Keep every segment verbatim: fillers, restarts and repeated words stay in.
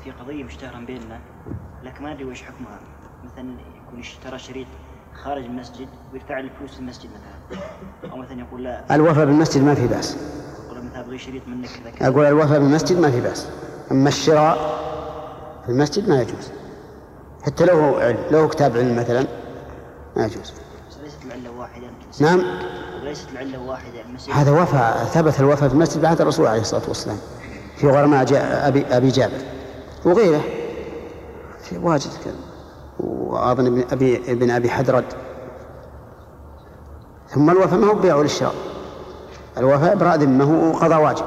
في قضية مشتهرة بيننا لكن ما أدري وش حكمها، مثلا يكون اشترى شريط خارج المسجد ويدفع الفلوس للمسجد مثلا، أو مثلا يقول لا الوفاء بالمسجد ما في بأس. يقول مثلا أبغي شريط منك كذا كذا. أقول الوفاء بالمسجد ما في بأس، أما الشراء في المسجد ما يجوز، حتى لو علم، لو كتاب علم مثلا ما يجوز. ليست العلة واحدة. نعم. ليست العلة واحدة. هذا وفاء، ثبت الوفاء في المسجد بعد الرسول عليه الصلاة والسلام في غرماء أبي, أبي جابر وغيره في واجد كذا، وأظن ابن أبي, ابن أبي حدرد. ثم الوفاء ما هو بيع للشراء، الوفاء إبراء ذمه وقضاء واجب.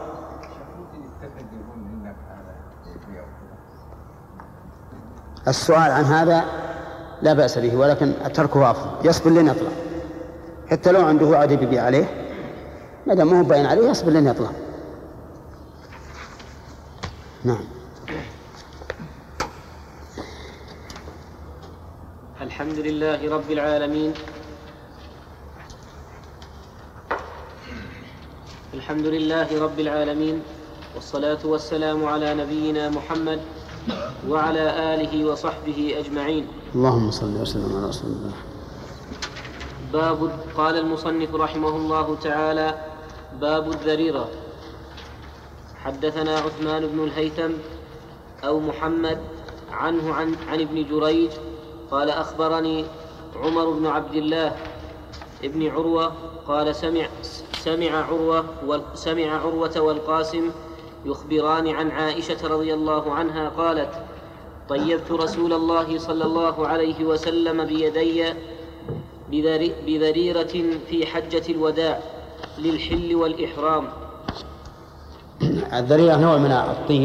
السؤال عن هذا لا بأس به، ولكن تركه أفضل، يصبر لين يطلع، حتى لو عنده عاد يبيع عليه ما دام ما هو باين عليه يصبر لين يطلع. نعم. الحمد لله رب العالمين، الحمد لله رب العالمين، والصلاة والسلام على نبينا محمد وعلى آله وصحبه أجمعين. اللهم صل وسلم على رسول الله. باب. قال المصنف رحمه الله تعالى: باب الذريرة. حدثنا عثمان بن الهيثم أو محمد عنه عن, عن ابن جريج قال أخبرني عمر بن عبد الله ابن عروة قال سمع, سمع, عروة سمع عروة والقاسم يخبران عن عائشة رضي الله عنها قالت: طيبت رسول الله صلى الله عليه وسلم بيدي بذريرة في حجة الوداع للحل والإحرام. الذريرة نوع من الطيب،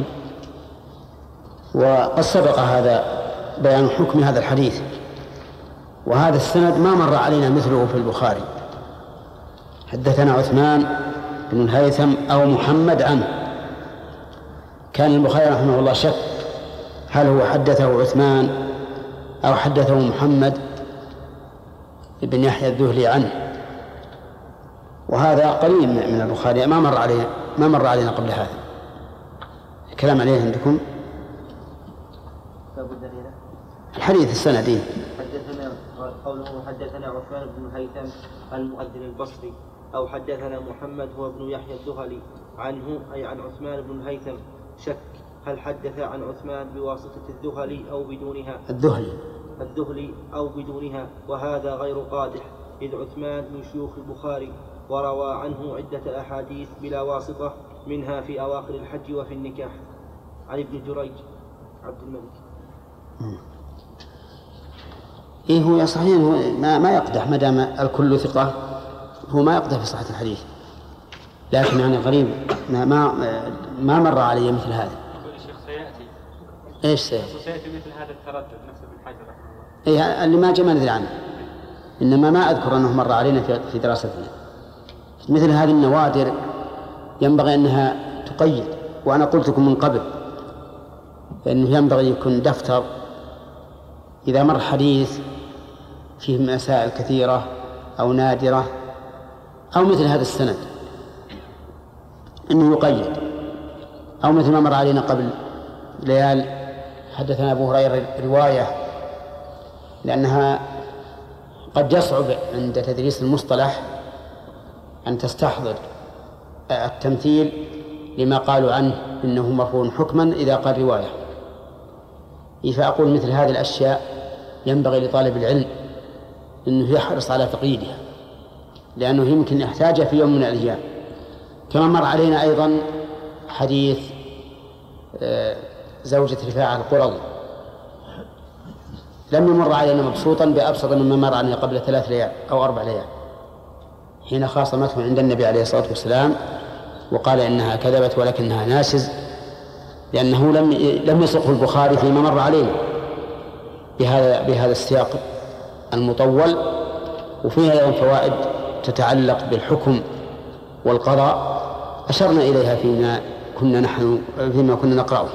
وقد سبق هذا بيان حكم هذا الحديث، وهذا السند ما مر علينا مثله في البخاري. حدثنا عثمان بن الهيثم أو محمد عنه. كان البخاري رحمه الله شك هل هو حدثه عثمان أو حدثه محمد بن يحيى الذهلي عنه، وهذا قليل من البخاري، ما مر علينا ما مر علينا قبل هذا. الكلام عليه عندكم الحديث السندي. حدثنا قوله حدثنا عثمان بن الهيثم المؤذن البصري أو حدثنا محمد هو ابن يحيى الذهلي عنه أي عن عثمان بن الهيثم. شك هل حدث عن عثمان بواسطة الذهلي أو بدونها الذهلي الذهلي أو بدونها، وهذا غير قادح، إذ عثمان من شيوخ البخاري وروى عنه عدة أحاديث بلا واسطة، منها في أواخر الحج وفي النكاح. عن ابن جريج عبد الملك. إيه هو صحيح، هو ما, ما يقدح ما دام الكل ثقة، هو ما يقدح في صحة الحديث، لكن يعني غريب ما ما, ما مر علي مثل هذا. الشيخ سيأتي. إيش سيأتي؟ سيأتي مثل هذا التردد نفس ابن حجر رحمه الله. إيه اللي ما جاء ما ندري عنه، إنما ما أذكر أنه مر علينا في دراستنا. مثل هذه النوادر ينبغي أنها تقيد، وأنا قلت لكم من قبل فإنه ينبغي يكون دفتر إذا مر حديث فيه مسائل كثيرة أو نادرة أو مثل هذا السند أنه يقيد، أو مثل ما مر علينا قبل ليال حدثنا أبو هريرة رواية، لأنها قد يصعب عند تدريس المصطلح أن تستحضر التمثيل لما قالوا عنه إنه مرفوع حكما إذا قال رواية. فأقول مثل هذه الأشياء ينبغي لطالب العلم أنه يحرص على تقييدها، لأنه يمكن يحتاجها في يوم من الأيام. كما مر علينا أيضا حديث زوجة رفاعة القرظي، لم يمر علينا مبسوطا بأبسط مما مر علينا قبل ثلاث ليال أو أربع ليال، حين خاصمته عند النبي عليه الصلاة والسلام وقال إنها كذبت ولكنها ناشز، لأنه لم لم يسقه البخاري فيما مر علينا بهذا بهذا السياق المطول. وفيها أيضا فوائد تتعلق بالحكم والقضاء أشرنا إليها فيما كنا نحن فيما كنا نقرأه.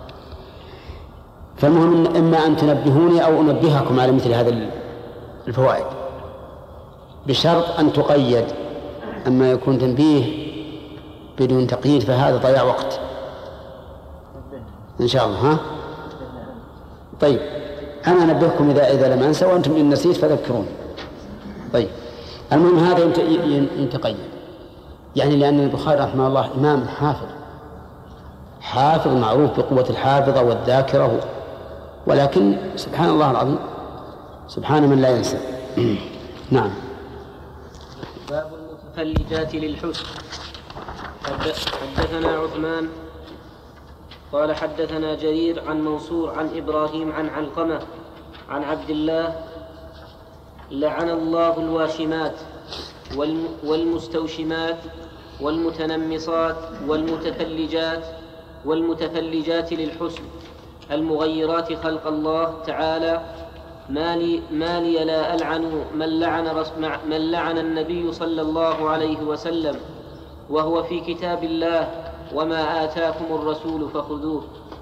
فالمهم إما أن تنبهوني أو أنبهكم على مثل هذا الفوائد بشرط أن تقيد. أما يكون تنبيه بدون تقييد فهذا ضياع وقت. إن شاء الله. ها طيب أنا أنبهكم إذا إذا لم أنسى، وأنتم إن نسيت فذكروني. طيب المهم هذا ينتقيد يعني لأن البخاري رحمه الله إمام حافظ حافظ معروف بقوة الحافظة والذاكرة، ولكن سبحان الله العظيم سبحان من لا ينسى. نعم. باب المتفلجات للحسن. حدثنا عثمان قال حدثنا جرير عن منصور عن إبراهيم عن علقمة عن عبد الله: لعن الله الواشمات والمستوشمات والمتنمصات والمتفلجات والمتفلجات للحسن المغيرات خلق الله تعالى. ما لي, ما لي لا ألعن من لعن, من لعن النبي صلى الله عليه وسلم وهو في كتاب الله: وما آتاكم الرسول فخذوه.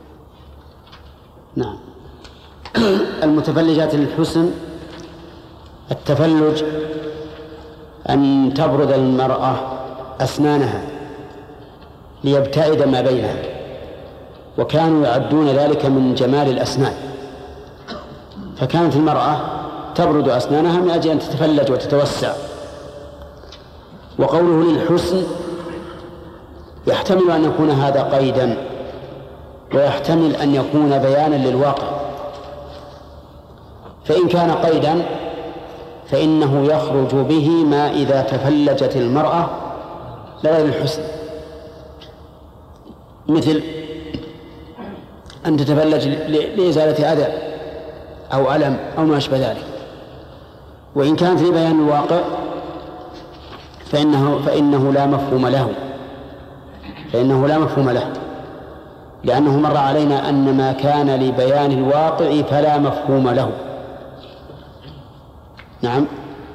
نعم. المتفلجات للحسن، التفلج أن تبرد المرأة أسنانها ليبتعد ما بينها، وكانوا يعدون ذلك من جمال الأسنان، فكانت المرأة تبرد أسنانها من أجل أن تتفلج وتتوسع. وقوله للحسن يحتمل أن يكون هذا قيدا، ويحتمل أن يكون بيانا للواقع. فإن كان قيدا فإنه يخرج به ما إذا تفلجت المرأة لغير الحسن، مثل أن تتفلج لإزالة أذى أو ألم أو ما أشبه ذلك. وإن كانت لبيان الواقع فإنه, فإنه لا مفهوم له فإنه لا مفهوم له لأنه مر علينا أن ما كان لبيان الواقع فلا مفهوم له. نعم.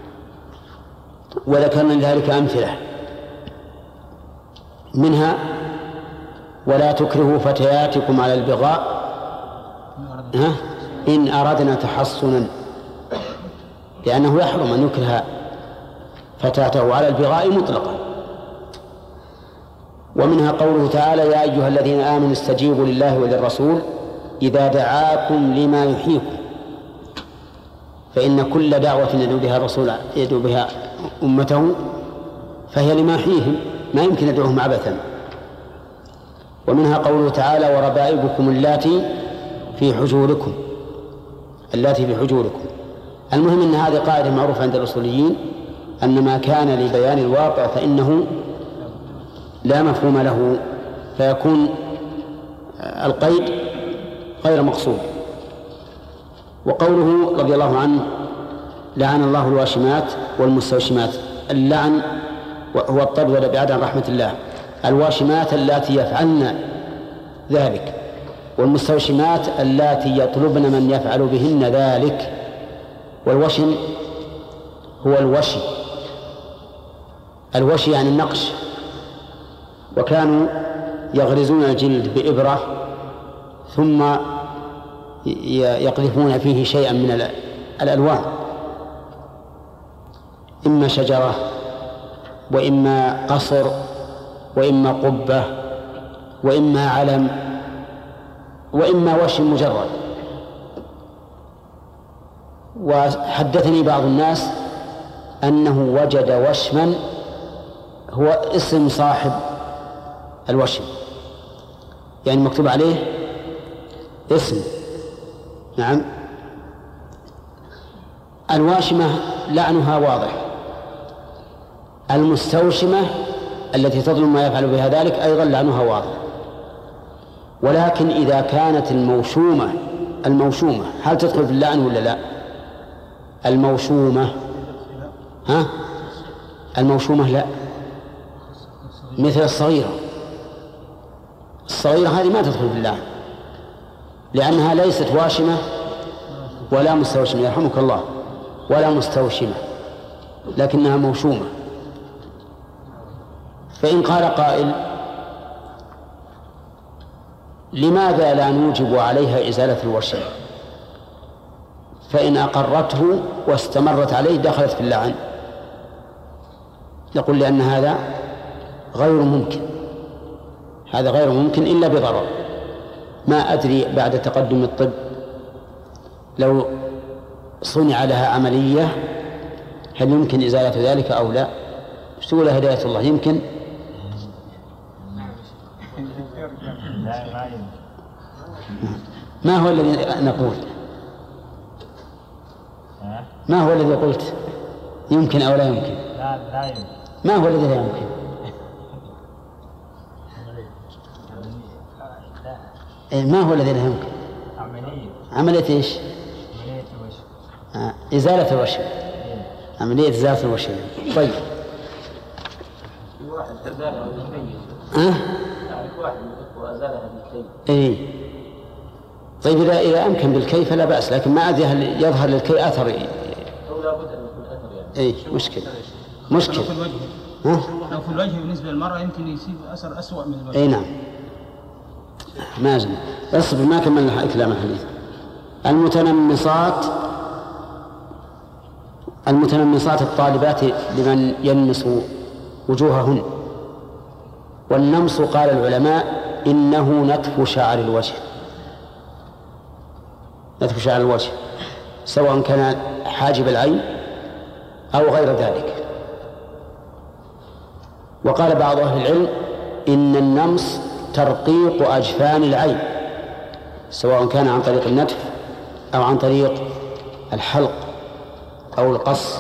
وذكرنا لذلك أمثلة، منها: ولا تكرهوا فتياتكم على البغاء إن أردنا تحصنا، لأنه يحرم أن يكره فتاته على البغاء مطلقا. ومنها قوله تعالى: يا أيها الذين آمنوا استجيبوا لله وللرسول إذا دعاكم لما يحييكم، فإن كل دعوة يدعو بها الرسول يدعو بها أمته فهي لما يحييهم، ما يمكن يدعوهم عبثا. ومنها قوله تعالى: وربائبكم اللاتي في حجوركم اللاتي في حجوركم. المهم أن هذه قاعدة معروفة عند الأصوليين، أن ما كان لبيان الواقع فإنه لا مفهوم له، فيكون القيد غير مقصود. وقوله رضي الله عنه: لعن الله الواشمات والمستوشمات. اللعن هو الطرد بعد عن رحمة الله. الواشمات اللاتي يفعلن ذلك، والمستوشمات اللاتي يطلبن من يفعل بهن ذلك. والوشم هو الوشي الوشي يعني النقش، وكانوا يغرزون الجلد بإبرة ثم يقذفون فيه شيئا من الألوان، إما شجرة وإما قصر وإما قبة وإما علم وإما وشم مجرد. وحدثني بعض الناس أنه وجد وشما هو اسم صاحب الوشم، يعني مكتوب عليه اسم. نعم. الواشمة لعنها واضح. المستوشمة التي تظلم ما يفعل بها ذلك أيضا لعنها واضح. ولكن إذا كانت الموشومة الموشومة هل تدخل في اللعن ولا لا؟ الموشومة ها الموشومة لا، مثل الصغيرة الصغيرة هذه ما تدخل في اللعن، لأنها ليست واشمة ولا مستوشمة، يرحمك الله، ولا مستوشمة، لكنها موشومة. فإن قال قائل: لماذا لا نوجب عليها إزالة الوشم؟ فإن أقرته واستمرت عليه دخلت في اللعن. نقول لأن هذا غير ممكن هذا غير ممكن إلا بضرر. ما أدري بعد تقدم الطب لو صنع لها عملية هل يمكن إزالة ذلك أو لا؟ ايش تقول هداية الله؟ يمكن؟ ما هو الذي نقول؟ ما هو الذي قلت؟ يمكن أو لا يمكن؟ لا لا يمكن. ما هو الذي لا يمكن؟ ما هو الذي لا يمكن؟ عملية. عملية ايش؟ عملية الوشم. آه. إزالة الوشم. عملية إزالة الوشم. طيب. واحد أزالها بالكي. ها؟ تعرف واحد وأزالها بالكي. إيه. طيب إذا إذا أمكن بالكي فلا بأس، لكن ما أدري هل يظهر للكي أثر. أو لابد أن يكون أثر يعني. إيه مشكلة. مشكلة. لو في الوجه. ها؟ لو في الوجه بالنسبة للمرأة يمكن يصيب أثر أسوأ من الوجه. إيه نعم. ما زال. اصبر ما كملنا كلام الحديث. المتنمصات المتنمصات الطالبات لمن ينمص وجوههن. والنمص قال العلماء إنه نتف شعر الوجه، نتف شعر الوجه سواء كان حاجب العين أو غير ذلك. وقال بعض أهل العلم إن النمص ترقيق أجفان العين سواء كان عن طريق النتف أو عن طريق الحلق أو القص.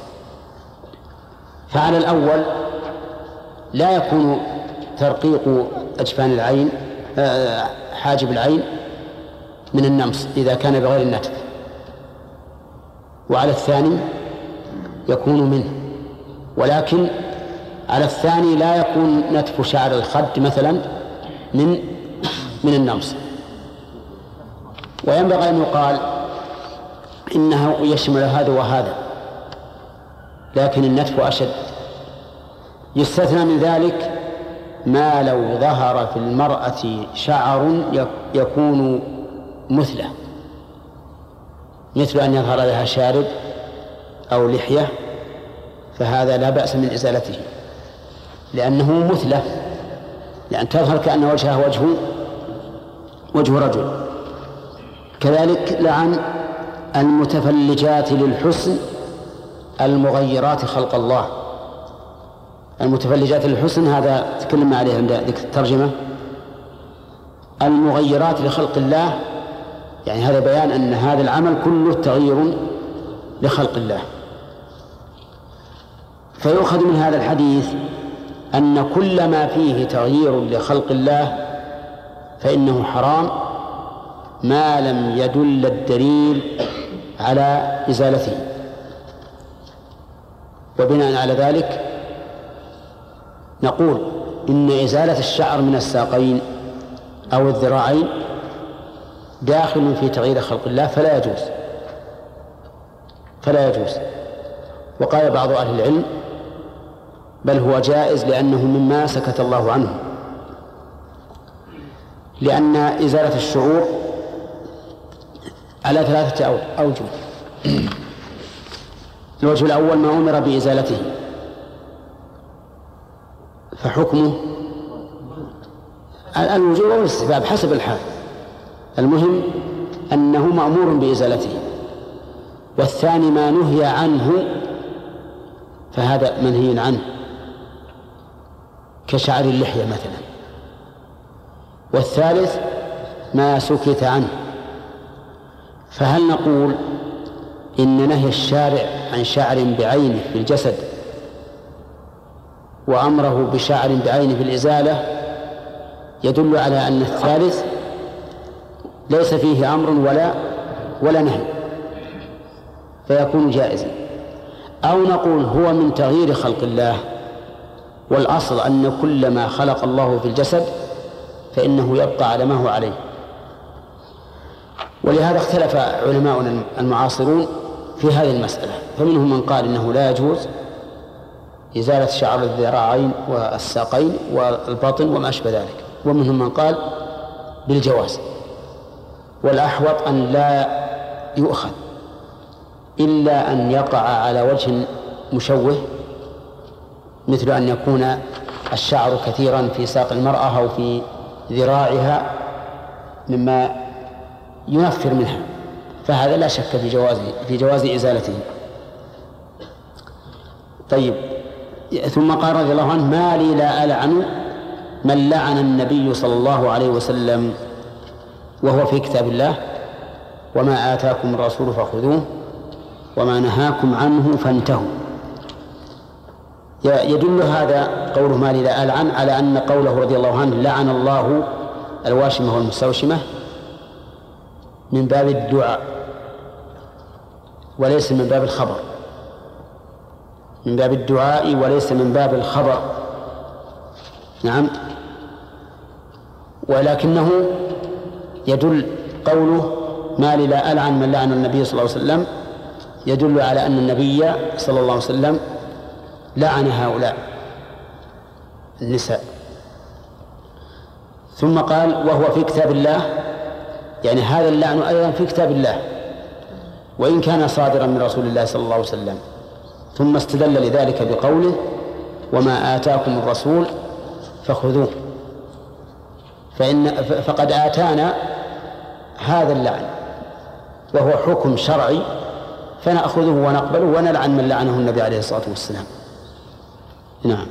فعلى الأول لا يكون ترقيق أجفان العين حاجب العين من النمص إذا كان بغير النتف، وعلى الثاني يكون منه، ولكن على الثاني لا يكون نتف شعر الخد مثلا من من النمص. وينبغي أن يقال إنه يشمل هذا وهذا، لكن النتف أشد. يستثنى من ذلك ما لو ظهر في المرأة شعر يكون مثله، مثل أن يظهر لها شارب أو لحية، فهذا لا بأس من إزالته لأنه مثله، لأن تظهر كأن وجهه وجه وجه رجل. كذلك لعن المتفلجات للحسن المغيرات خلق الله. المتفلجات للحسن هذا تكلمنا عليه عند ذكر الترجمة. المغيرات لخلق الله يعني هذا بيان أن هذا العمل كله تغيير لخلق الله. فيؤخذ من هذا الحديث أن كل ما فيه تغيير لخلق الله فإنه حرام ما لم يدل الدليل على إزالته. وبناء على ذلك نقول إن إزالة الشعر من الساقين أو الذراعين داخل في تغيير خلق الله فلا يجوز فلا يجوز. وقال بعض أهل العلم بل هو جائز لأنه مما سكت الله عنه، لأن إزالة الشعور على ثلاثة أوجه. الوجه الأول ما أمر بإزالته فحكمه الوجوب والاستحباب حسب الحال، المهم أنه مأمور بإزالته. والثاني ما نهي عنه فهذا منهي عنه كشعر اللحية مثلا. والثالث ما سكت عنه. فهل نقول إن نهي الشارع عن شعر بعينه في الجسد وأمره بشعر بعينه في الإزالة يدل على أن الثالث ليس فيه أمر ولا ولا نهي فيكون جائزا؟ أو نقول هو من تغيير خلق الله، والأصل أن كل ما خلق الله في الجسد فإنه يبقى على ما هو عليه. ولهذا اختلف علماؤنا المعاصرون في هذه المسألة، فمنهم من قال إنه لا يجوز إزالة شعر الذراعين والساقين والبطن وما أشبه ذلك، ومنهم من قال بالجواز. والأحوط أن لا يؤخذ إلا أن يقع على وجه مشوه، مثل أن يكون الشعر كثيرا في ساق المرأة أو في ذراعها مما ينفر منها، فهذا لا شك في جواز في جواز إزالته. طيب، ثم قال رضي الله عنه: ما لي لا ألعن من لعن النبي صلى الله عليه وسلم وهو في كتاب الله، وما آتاكم الرسول فخذوه وما نهاكم عنه فانتهوا. يدل هذا قوله ما لي لا ألعن على أن قوله رضي الله عنه لعن الله الواشمة والمستوشمة من باب الدعاء وليس من باب الخبر، من باب الدعاء وليس من باب الخبر. نعم، ولكنه يدل قوله ما لي لا ألعن من لعن النبي صلى الله عليه وسلم يدل على أن النبي صلى الله عليه وسلم لعن هؤلاء النساء. ثم قال وهو في كتاب الله، يعني هذا اللعن أيضا في كتاب الله وإن كان صادرا من رسول الله صلى الله عليه وسلم. ثم استدل لذلك بقوله وما آتاكم الرسول فخذوه، فإن فقد آتانا هذا اللعن وهو حكم شرعي فنأخذه ونقبله ونلعن من لعنه النبي عليه الصلاة والسلام. نعم.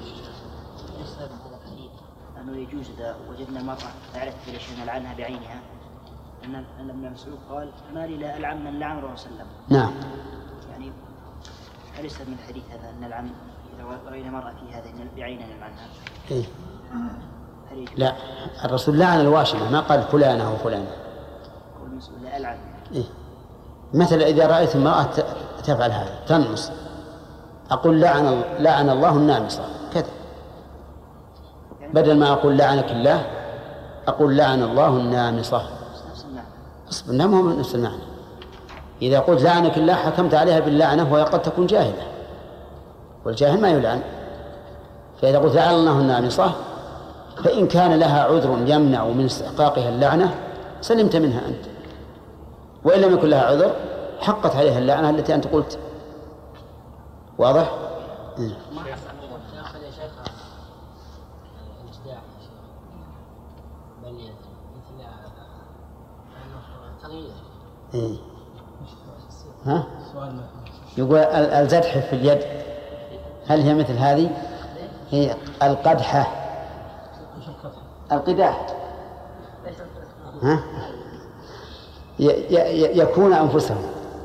أنه يجوز إذا وجدنا مرأة تعرف ليش نلعنها بعينها، أن ابن مسعود قال ما لي لا ألعن من لعن الرسول صلى الله عليه وسلم. نعم. يعني أليس من الحديث هذا أن نلعن إذا رأينا مرأة في هذا بعيننا نلعنها؟ إيه؟ لا، الرسول لعن الواشمة، ما قال فلانة وفلانة. قول مسعود لا ألعن. إيه؟ مثل إذا رأيت امرأة تفعل هذا تنمص أقول لعن لعن الله النامصة كذا، بدل ما أقول لعنك الله أقول لعن الله النامصة. نفس المعنى. أصبر، نعم، هو نفس المعنى. إذا قلت لعنك الله حكمت عليها باللعنة وهي قد تكون جاهلة، والجاهل ما يلعن. فإذا قلت لعن الله النامصة فإن كان لها عذر يمنع من استحقاقها اللعنة سلمت منها أنت، وإن لم يكن لها عذر حقت عليها اللعنة التي أنت قلت. واضح؟ ما يأخذ يا شيخ الجداع يا شيخ بل مثل تغيير. إيه؟ ها؟ يقول الزدح في اليد هل هي مثل هذه؟ هي القدحة، القداح. ها؟ يكون أنفسهم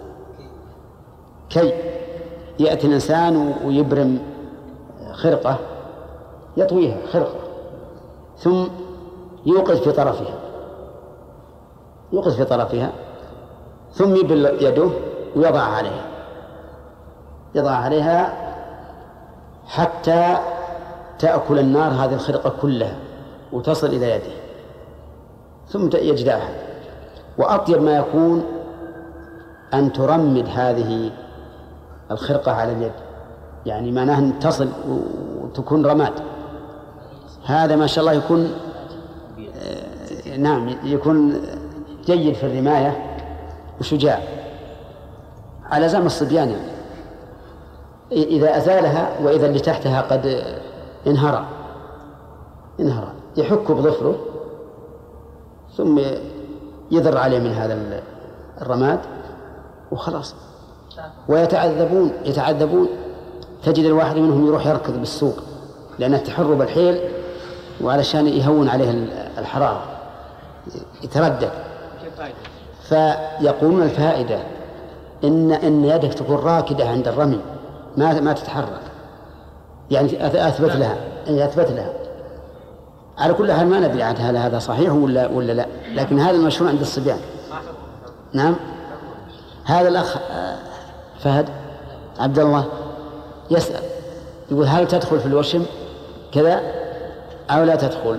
كي يأتي الإنسان ويبرم خرقة يطويها خرقة ثم يوقظ في طرفها يوقظ في طرفها ثم يبل يده ويضعها عليها يضع عليها حتى تأكل النار هذه الخرقة كلها وتصل إلى يده ثم يجدعها. وأطيب ما يكون أن ترمد هذه الخرقة على اليد، يعني معناها أن تصل وتكون رماد. هذا ما شاء الله يكون آه نعم يكون جيد في الرماية وشجاع على زعم الصبيان. يعني إذا أزالها وإذا اللي تحتها قد انهرى انهرى يحك بظفره ثم يذر عليه من هذا الرماد وخلاص. ويتعذبون يتعذبون تجد الواحد منهم يروح يركض بالسوق لأنه تحر بالحيل وعلشان يهون عليه الحرارة يتردد. فيقولون الفائدة إن إن يدك تكون راكدة عند الرمي ما ما تتحرك، يعني أثبت لها أثبت لها. على كل حال ما ندري عن هل هذا صحيح ولا ولا لا، لكن هذا المشهور عند الصبيان. نعم. هذا الأخ فهد عبد الله يسأل يقول هل تدخل في الوشم كذا أو لا تدخل؟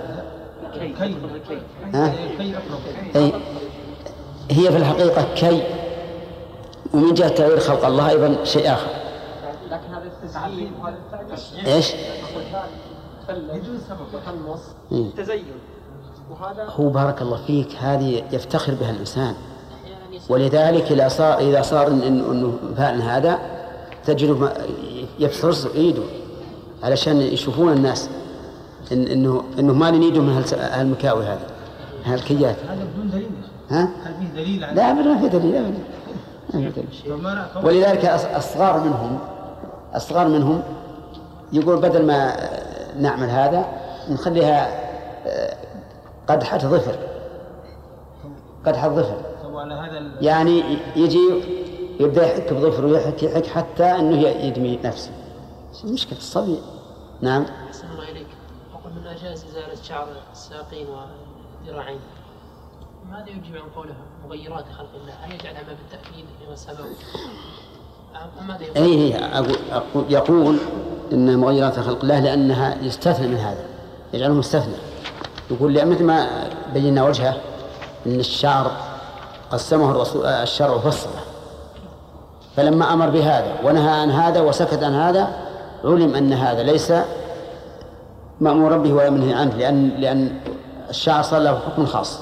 ها؟ أي هي في الحقيقة كي، ومن جهة تغيير خلق الله أيضا شيء آخر. لكن هذا التزيين إيش؟ بدون سبب تخلص تزين، وهذا هو بارك الله فيك هذه يفتخر بها الإنسان. ولذلك إذا صار إذا صار إنه فعلا هذا تجده يفرز إيده علشان يشوفون الناس إن إنه إنه ما نريده من هالمكاوي هذه. هالكيات. هذا بدون دليل. ها؟ هل فيه دليل على؟ لا أبدا ما في دليل أبدا. ما في دليل. ولذلك الصغار منهم الصغار منهم يقول بدل ما نعمل هذا نخليها قدحة ظفر قدحة ظفر. يعني يجي يبدأ يحك بظفره ويحك يحك حتى أنه يدمي نفسه. مشكلة الصبي. نعم. أحسن الله إليك. أقول من أجاز إزالة شعر الساقين والذراعين، ماذا يجيب عن قولها مغيرات خلق الله؟ هل يجعلها ما بالتأكيد لما سبق؟ أي هي أقول, أقول يقول إن مغيرات خلق الله لأنها يستثنى من هذا، يجعله مستثنى. يقول لأن مثل ما بينا وجهه إن الشعر قسمه الرسول الشرع فصله، فلما أمر بهذا ونهى عن هذا وسكت عن هذا علم أن هذا ليس مأمور به ولا منهي عنه، لأن لأن الشعر صار له حكم خاص.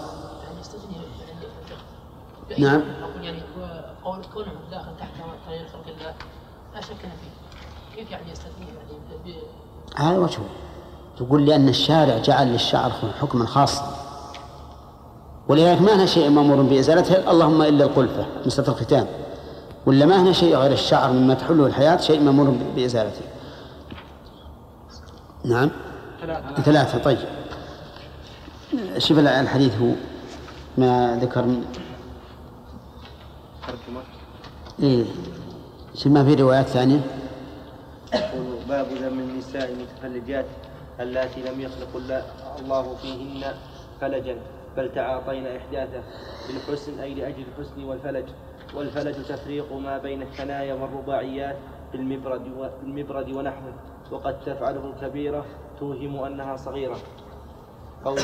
نعم. أقول يعني قول كونه داخل تحت تغيير خلق الله لا شك فيه، كيف يعني يستثنيه يعني؟ هذا وجهه. تقول لأن الشارع جعل للشعر حكما خاصا، ولذلك ما هنا شيء مأمور بإزالته اللهم إلا القلفة مسألة الختان، ولا ما هنا شيء غير الشعر مما تحله الحياة شيء مأمور بإزالته. نعم. ثلاثة. ثلاثة. طيب شوف الحديث هو ما ذكر إيه شو ما في روايات ثانية. باب ذم النساء المتفلجات اللاتي لم يخلق الله فيهن فلجا بل تعاطين إحداثه بالحسن أي لأجل الحسن والفلج. والفلج تفريق ما بين الثنايا والرباعيات بالمبرد بالمبرد ونحوه، وقد تفعله الكبيرة توهم أنها صغيرة. قوله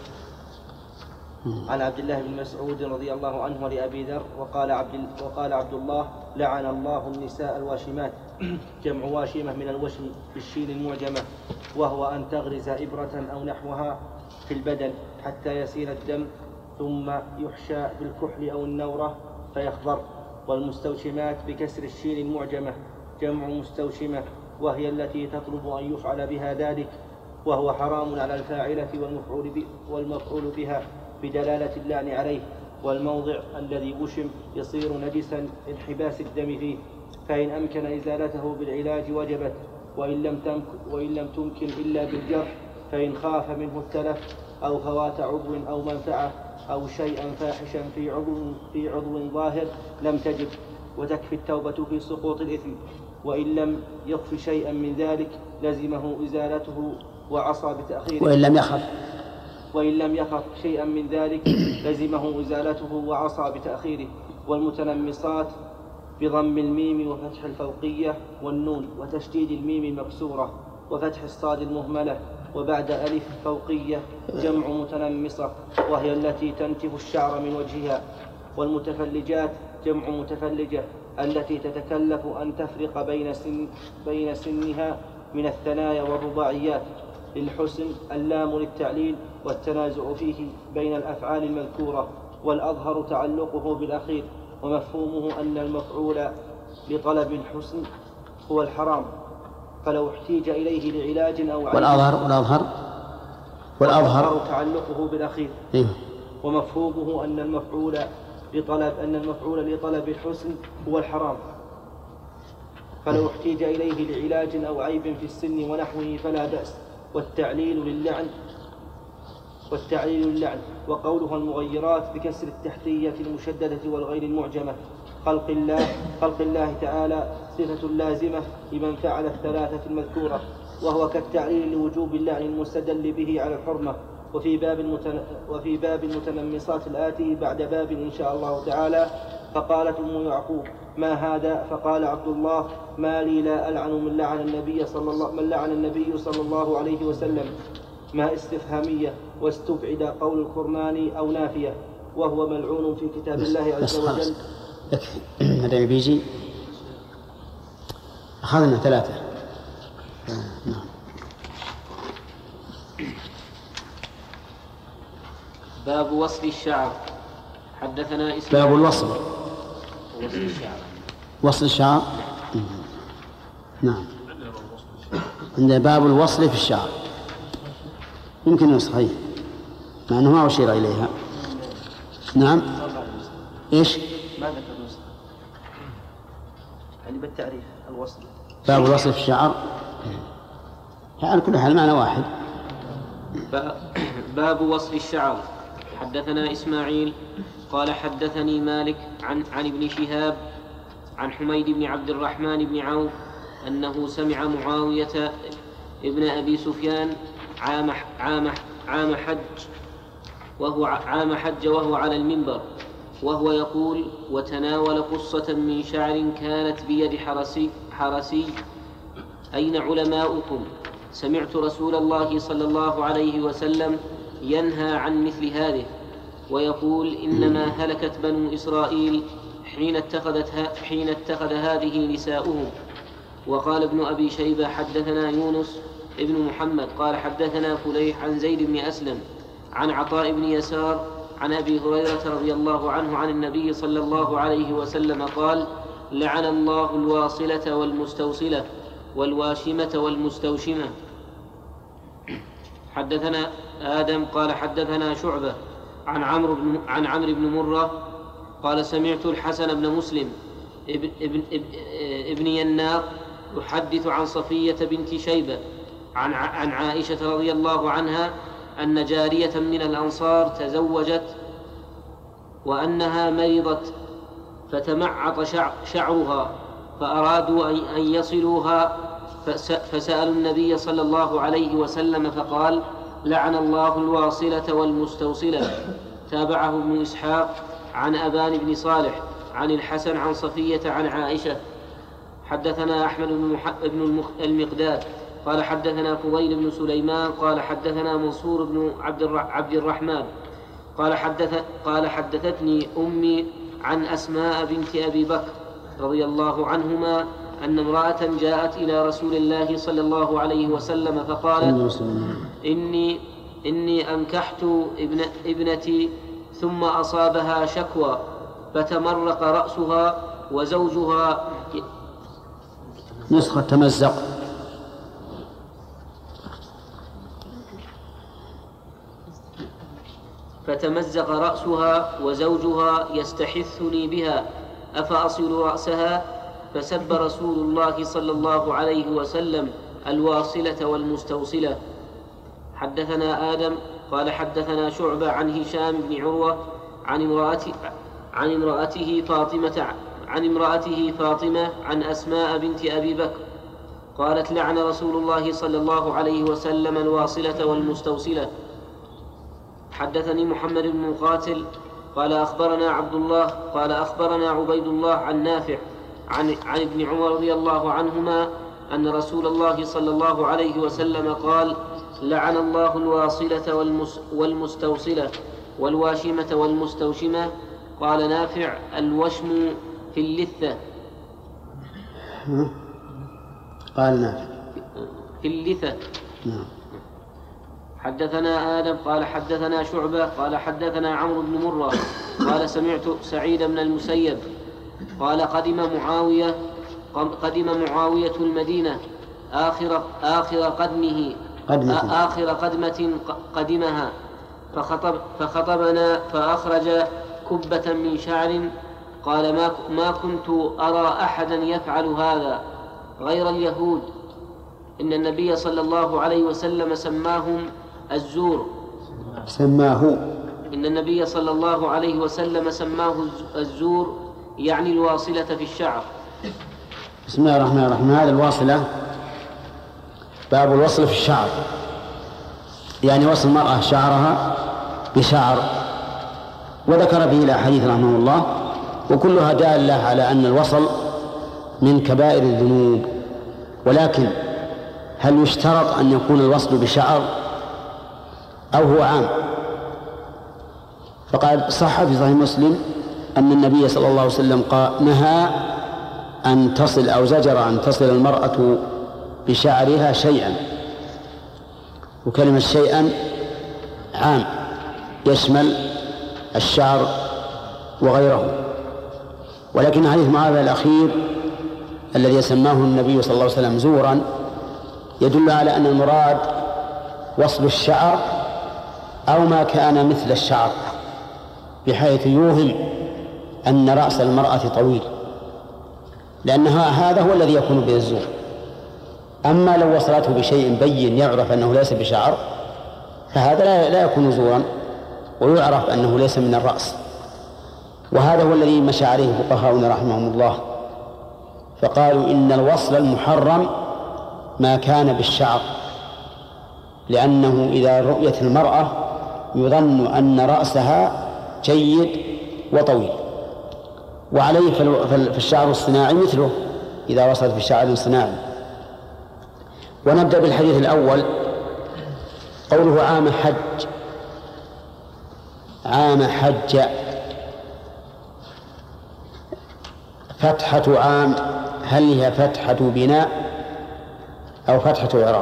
عن عبد الله بن مسعود رضي الله عنه ولأبي ذر وقال عبد, وقال عبد الله لعن الله النساء الواشمات جمع واشمة من الوشم بالشين المعجمة، وهو أن تغرز إبرة أو نحوها في البدن حتى يسيل الدم ثم يحشى بالكحل أو النورة فيخضر. والمستوشمات بكسر الشين المعجمة جمع مستوشمة، وهي التي تطلب أن يفعل بها ذلك، وهو حرام على الفاعلة والمفعول, والمفعول بها بدلالة اللعن عليه. والموضع الذي وشم يصير نجسا انحباس الدم فيه، فإن أمكن إزالته بالعلاج وجبت، وإن لم تمكن, وإن لم تمكن إلا بالجرح، فإن خاف منه التلف أو فوات عضو أو منفعة أو شيئا فاحشا في عضو, في عضو ظاهر لم تجب، وتكفي التوبة في سقوط الإثم. وإن لم يخف شيئا من ذلك لزمه إزالته وعصى بتأخيره. وإن لم يخف وإن لم يخف شيئا من ذلك لزمه إزالته وعصى بتأخيره. والمتنمصات بضم الميم وفتح الفوقية والنون وتشديد الميم المكسورة وفتح الصاد المهملة وبعد ألف فوقية جمع متنمصة، وهي التي تنتف الشعر من وجهها. والمتفلجات جمع متفلجة التي تتكلف أن تفرق بين, سن بين سنها من الثنايا والرباعيات للحسن اللام للتعليل والتنازع فيه بين الأفعال المذكورة، والأظهر تعلقه بالأخير، ومفهومه أن المفعول لطلب الحسن هو الحرام، فلو احتيج إليه لعلاج أو والأظهر والأظهر والأظهر تعلقه بالأخير. إيه؟ ومفهومه أن المفعول لطلب أن المفعول لطلب الحسن هو الحرام، فلو احتيج إليه لعلاج أو عيب في السن ونحوه فلا بأس. والتعليل للعن والتعليل للعن وقولها المغيرات بكسر التحتية المشددة والغير المعجمة خلق الله خلق الله تعالى صفة لازمة لمن فعل الثلاثة المذكورة، وهو كالتعليل لوجوب اللعن المستدل به على الحرمة. وفي باب المتن... وفي باب المتنمصات الآتي بعد باب إن شاء الله تعالى. فقالت أم يعقوب ما هذا؟ فقال عبد الله ما لي لا ألعن من لعن النبي صلى الله من لعن النبي صلى الله عليه وسلم. ما استفهامية، واستبعد قول الخرماني أو نافية، وهو ملعون في كتاب الله عز وجل. هذا بيجي أخذنا ثلاثة. نعم. باب وصل الشعر. حدثنا إسماعيل. باب الوصل. وصل الشعر. وصل الشعر. نعم. عند باب الوصل في الشعر يمكن صحيح. مع أنه ما أشير إليها. نعم. إيش؟ ما ذكر نسخة يعني بالتعريف الوصل. باب الوصل في الشعر على كل حال معنى واحد. باب وصل الشعر. حدثنا إسماعيل قال حدثني مالك عن, عن ابن شهاب عن حميد بن عبد الرحمن بن عوف أنه سمع معاوية ابن أبي سفيان عام, عام, عام حج وهو عام حج وهو على المنبر وهو يقول: وتناول قصة من شعر كانت بيد حرسي, حرسي أين علماؤكم؟ سمعت رسول الله صلى الله عليه وسلم ينهى عن مثل هذه ويقول: إنما هلكت بنو إسرائيل حين اتخذت, حين اتخذ هذه نساؤهم. وقال ابن أبي شيبة حدثنا يونس ابن محمد قال حدثنا فليح عن زيد بن أسلم عن عطاء بن يسار عن أبي هريرة رضي الله عنه عن النبي صلى الله عليه وسلم قال: لعن الله الواصلة والمستوصلة والواشمة والمستوشمة. حدثنا آدم قال حدثنا شعبة عن عمرو بن, عن عمرو بن مرة قال سمعت الحسن بن مسلم ابن, ابن, ابن يناق يحدث عن صفية بنت شيبة عن, عن عائشة رضي الله عنها أن جارية من الأنصار تزوجت وأنها مرضت فتمعط شعرها فأرادوا أن يصلوها فسألوا النبي صلى الله عليه وسلم فقال: لعن الله الواصلة والمستوصلة. تابعه ابن إسحاق عن أبان بن صالح عن الحسن عن صفية عن عائشة. حدثنا أحمد بن المقداد قال حدثنا فضيل بن سليمان قال حدثنا منصور بن عبد الرحمن قال, حدث قال حدثتني أمي عن أسماء بنت أبي بكر رضي الله عنهما أن امرأة جاءت إلى رسول الله صلى الله عليه وسلم فقالت: إني, إني أنكحت ابن ابنتي ثم أصابها شكوى فتمرق رأسها وزوجها نسخة تمزق. فتمزق رأسها وزوجها يستحثني بها أفأصل رأسها؟ فسب رسول الله صلى الله عليه وسلم الواصلة والمستوصلة. حدثنا آدم قال حدثنا شعبة عن هشام بن عروة عن امرأته, عن امرأته فاطمة عن امرأته فاطمة عن أسماء بنت أبي بكر قالت: لعن رسول الله صلى الله عليه وسلم الواصلة والمستوصلة. حدثني محمد بن مقاتل قال أخبرنا عبد الله قال أخبرنا عبيد الله عن نافع عن, عن ابن عمر رضي الله عنهما أن رسول الله صلى الله عليه وسلم قال: لعن الله الواصلة والمس والمستوصلة والواشمة والمستوشمة. قال نافع: الوشم في اللثة. قال نافع في اللثة. نعم. حدثنا آدم قال حدثنا شعبة قال حدثنا عمرو بن مرة قال سمعت سعيد بن المسيب قال قدم معاوية قدم معاوية المدينة آخر آخر قدمه قدمة. آخر قدمة قدمها فخطب فخطبنا فأخرج كبة من شعر قال: ما ما كنت أرى أحدا يفعل هذا غير اليهود، إن النبي صلى الله عليه وسلم سماهم الزور. سماه إن النبي صلى الله عليه وسلم سماه الزور يعني الواصلة في الشعر. بسم الله الرحمن الرحيم. هذا الواصلة باب الوصل في الشعر، يعني وصل المرأة شعرها بشعر، وذكر به الأحاديث رحمه الله، وكلها دالة على أن الوصل من كبائر الذنوب. ولكن هل يشترط أن يكون الوصل بشعر أو هو عام؟ فقد صح في صحيح مسلم أن النبي صلى الله عليه وسلم قال نهى أن تصل أو زجر أن تصل المرأة بشعرها شيئا، وكلمة شيئا عام يشمل الشعر وغيره. ولكن حديث معاوية الأخير الذي سماه النبي صلى الله عليه وسلم زورا يدل على أن المراد وصل الشعر أو ما كان مثل الشعر بحيث يوهم أن رأس المرأة طويل، لأنها هذا هو الذي يكون به الزور. أما لو وصلته بشيء بين يعرف أنه ليس بشعر فهذا لا يكون زورا ويعرف أنه ليس من الرأس. وهذا هو الذي مشى عليه فقهاؤنا رحمهم الله، فقالوا إن الوصل المحرم ما كان بالشعر، لأنه إذا رؤيت المرأة يظن أن رأسها جيد وطويل، وعليه فالشعر الصناعي مثله إذا وصلت بالشعر الصناعي. ونبدأ بالحديث الأول، قوله عام حج. عام حج فتحة عام، هل هي فتحة بناء أو فتحة إعراب؟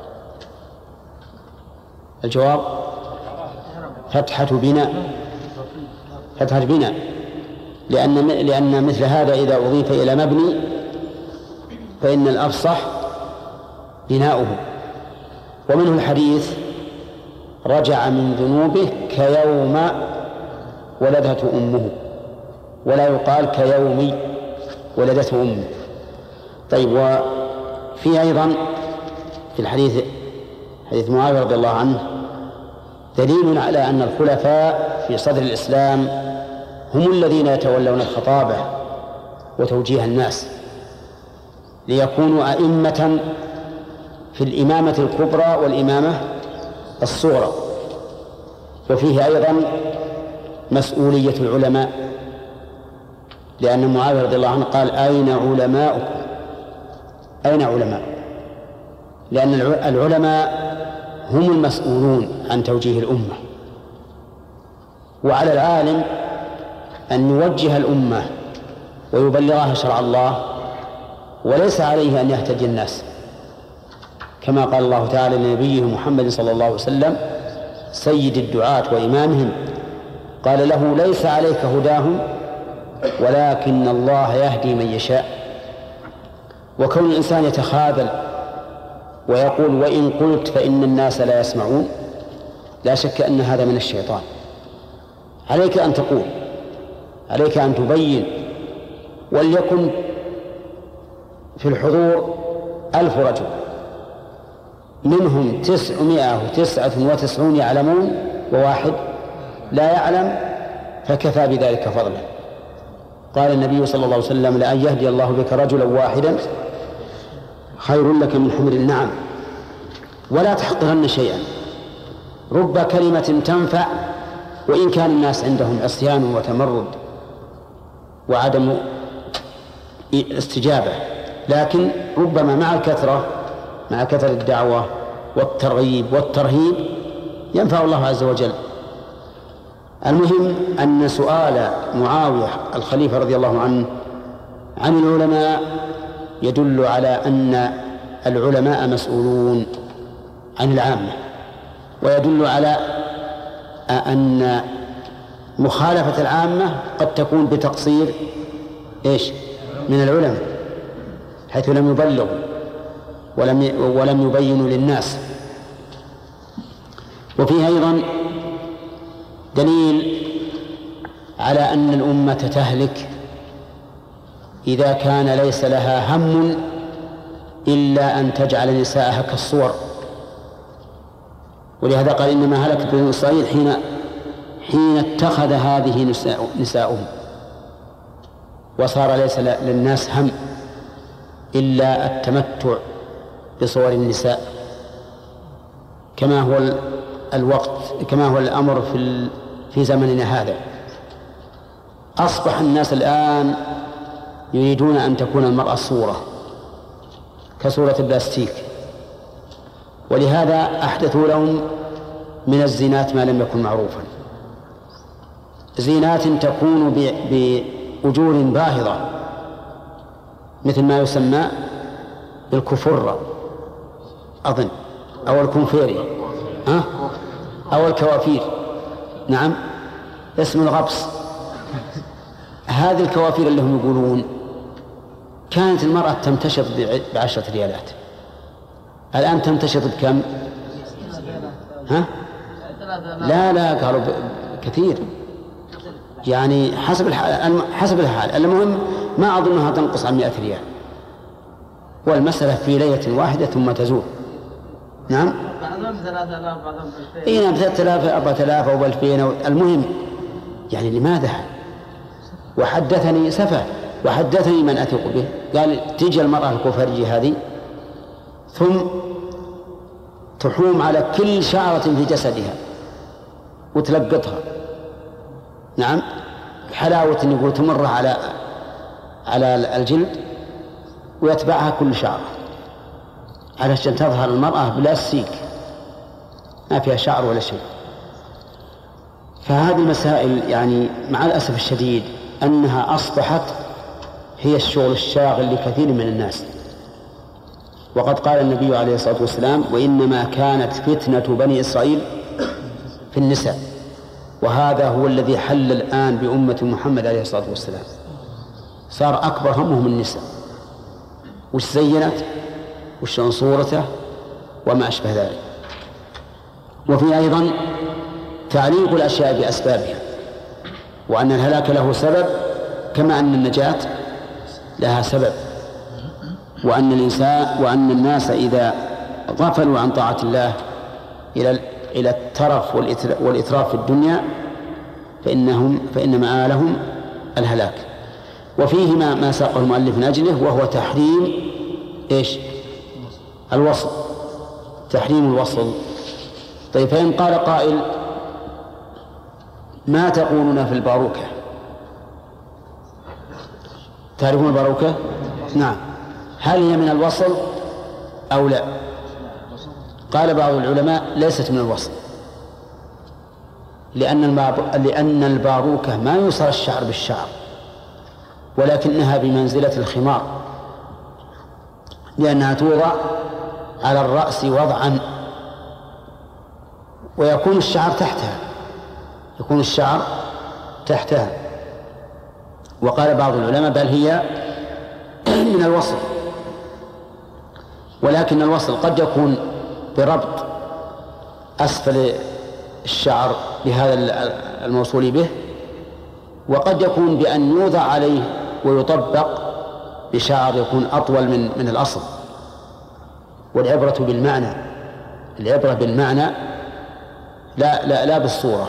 الجواب فتحة بناء، فتحة بناء، لأن لأن مثل هذا إذا أضيف إلى مبني فإن الأفصح بناؤه. ومنه الحديث رجع من ذنوبه كيوم ولدته أمه، ولا يقال كيوم ولدته أمه. طيب، وفي أيضا في الحديث حديث معاوية رضي الله عنه دليل على أن الخلفاء في صدر الإسلام هم الذين يتولون الخطابة وتوجيه الناس ليكونوا أئمة في الإمامة الكبرى والإمامة الصغرى. وفيه أيضا مسؤولية العلماء، لأن معاوية رضي الله عنه قال أين علماؤكم؟ أين علماء؟ لأن العلماء هم المسؤولون عن توجيه الأمة، وعلى العالم أن يوجه الأمة ويبلغها شرع الله، وليس عليه أن يهتدي الناس، كما قال الله تعالى لنبيه محمد صلى الله عليه وسلم سيد الدعاة وإمامهم، قال له ليس عليك هداهم ولكن الله يهدي من يشاء. وكون الإنسان يتخاذل ويقول وإن قلت فإن الناس لا يسمعون، لا شك أن هذا من الشيطان. عليك أن تقول، عليك أن تبين، وليكن في الحضور ألف رجل منهم تسعمائة وتسعة وتسعون يعلمون وواحد لا يعلم، فكفى بذلك فضلا. قال النبي صلى الله عليه وسلم لأن يهدي الله بك رجلا واحدا خير لك من حمر النعم. ولا تحقرن شيئا، رب كلمة تنفع وإن كان الناس عندهم عصيان وتمرد وعدم استجابة، لكن ربما مع الكثرة مع كثرة الدعوة والترغيب والترهيب ينفع الله عز وجل. المهم أن سؤال معاوية الخليفة رضي الله عنه عن العلماء يدل على أن العلماء مسؤولون عن العامة، ويدل على أن مخالفة العامة قد تكون بتقصير إيش من العلماء، حيث لم يبلغوا ولم ولم يبينوا للناس. وفيه أيضا دليل على أن الأمة تهلك إذا كان ليس لها هم إلا أن تجعل نساءها كالصور. ولهذا قال إنما هلكت بنو إسرائيل حين حين اتخذ هذه نساء نساؤهم، وصار ليس للناس هم إلا التمتع بصور النساء، كما هو الوقت كما هو الأمر في في زمننا هذا. أصبح الناس الآن يريدون أن تكون المرأة صورة كصورة البلاستيك، ولهذا أحدثوا لهم من الزينات ما لم يكن معروفا، زينات تكون بأجور باهظة مثل ما يسمى بالكفرة أظن أو الكونفيري ها؟ أو الكوافير، نعم اسم الغبص. هذه الكوافير اللي هم يقولون كانت المرأة تمتشط بعشرة ريالات، الآن تمتشط بكم؟ ها؟ لا لا قالوا كثير يعني حسب الحال حسب الحال. المهم ما أظنها تنقص عن مئة ريال، والمسألة في ليلة واحدة ثم تزول. نعم بعضهم ثلاثة آلاف بعضهم ألفين. إيه نعم ثلاثة آلاف أربعة آلاف أو ألفين. المهم يعني لماذا؟ وحدثني سفه وحدثني من أثق به قال تجي المرأة الكفرية هذه ثم تحوم على كل شعرة في جسدها وتلقطها. نعم حلاوة يقول تمر على على الجلد ويتبعها كل شعرة علشان تظهر المرأة بلا سيك ما فيها شعر ولا شيء. فهذه المسائل يعني مع الأسف الشديد أنها أصبحت هي الشغل الشاغل لكثير من الناس. وقد قال النبي عليه الصلاة والسلام وإنما كانت فتنة بني إسرائيل في النساء، وهذا هو الذي حل الآن بأمة محمد عليه الصلاة والسلام. صار أكبر همهم النساء، وش زينت وش صورته وما أشبه ذلك. وفي أيضا تعليق الأشياء بأسبابها، وأن الهلاك له سبب كما أن النجاة لها سبب، وأن الإنسان وأن الناس إذا غفلوا عن طاعة الله إلى إلى الترف والإتراف في الدنيا فإنهم فإن مآلهم الهلاك. وفيه ما ما ساقه المؤلف من أجله وهو تحريم إيش؟ الوصل، تحريم الوصل. طيب فإن قال قائل ما تقولون في الباروكة؟ تعرفون الباروكة؟ نعم. هل هي من الوصل أو لا؟ قال بعض العلماء ليست من الوصل، لأن لأن الباروكة ما يوصل الشعر بالشعر، ولكنها بمنزلة الخمار، لأنها توضع على الرأس وضعا ويكون الشعر تحتها، يكون الشعر تحتها. وقال بعض العلماء بل هي من الوصل، ولكن الوصل قد يكون بربط أسفل الشعر بهذا الموصول به، وقد يكون بأن يوضع عليه ويطبق بشعر يكون أطول من من الأصل. والعبرة بالمعنى، العبرة بالمعنى لا لا لا بالصورة.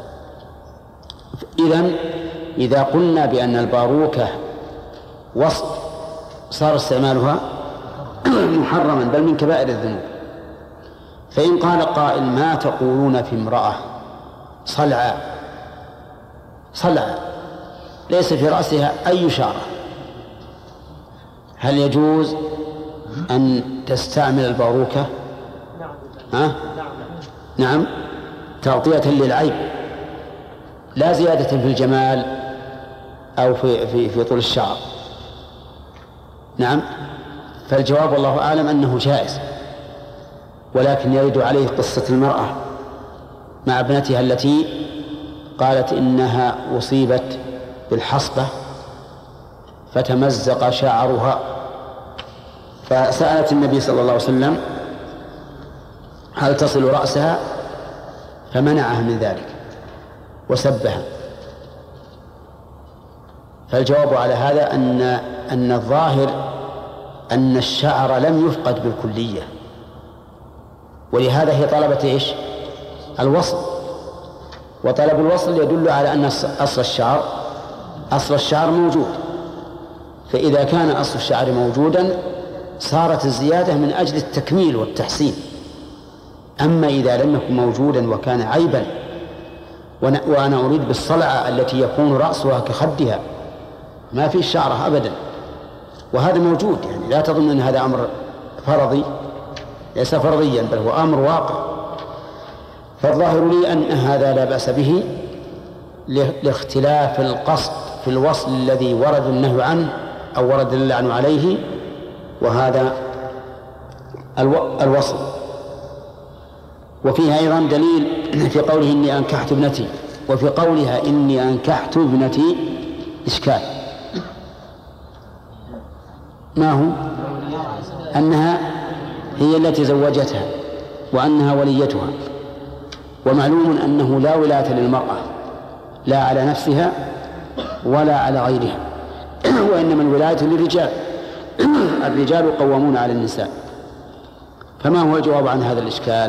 إذن إذا قلنا بأن الباروكة وصل صار استعمالها محرما بل من كبائر الذنوب. فإن قال قائل ما تقولون في امرأة صلعة صلعة ليس في رأسها أي شعرة، هل يجوز أن تستعمل الباروكة؟ ها؟ نعم تغطية للعيب لا زيادة في الجمال أو في في في طول الشعر. نعم فالجواب والله أعلم أنه جائز، ولكن يرد عليه قصة المرأة مع ابنتها التي قالت إنها أصيبت بالحصبة فتمزق شعرها، فسألت النبي صلى الله عليه وسلم هل تصل رأسها، فمنعها من ذلك وسبها. فالجواب على هذا أن أن الظاهر أن الشعر لم يفقد بالكلية، ولهذا هي طلبت إيش؟ الوصل، وطلب الوصل يدل على أن أصل الشعر أصل الشعر موجود، فإذا كان أصل الشعر موجودا صارت الزيادة من أجل التكميل والتحسين. أما إذا لم يكن موجودا وكان عيبا، وأنا أريد بالصلعة التي يكون رأسها كخدها ما في شعرها أبدا، وهذا موجود، يعني لا تظن أن هذا أمر فرضي، ليس فرضيا بل هو أمر واقع. فالظاهر لي أن هذا لا بأس به لاختلاف القصد في الوصل الذي ورد النهي عنه أو ورد اللعن عليه، وهذا الوصل. وفيها أيضا دليل في قوله إني أنكحت ابنتي، وفي قولها إني أنكحت ابنتي إشكال. ما هو؟ أنها هي التي زوجتها وأنها وليتها، ومعلوم أنه لا ولاية للمرأة لا على نفسها ولا على غيرها، وإنما الولاية للرجال. الرجال قوامون على النساء. فما هو الجواب عن هذا الإشكال؟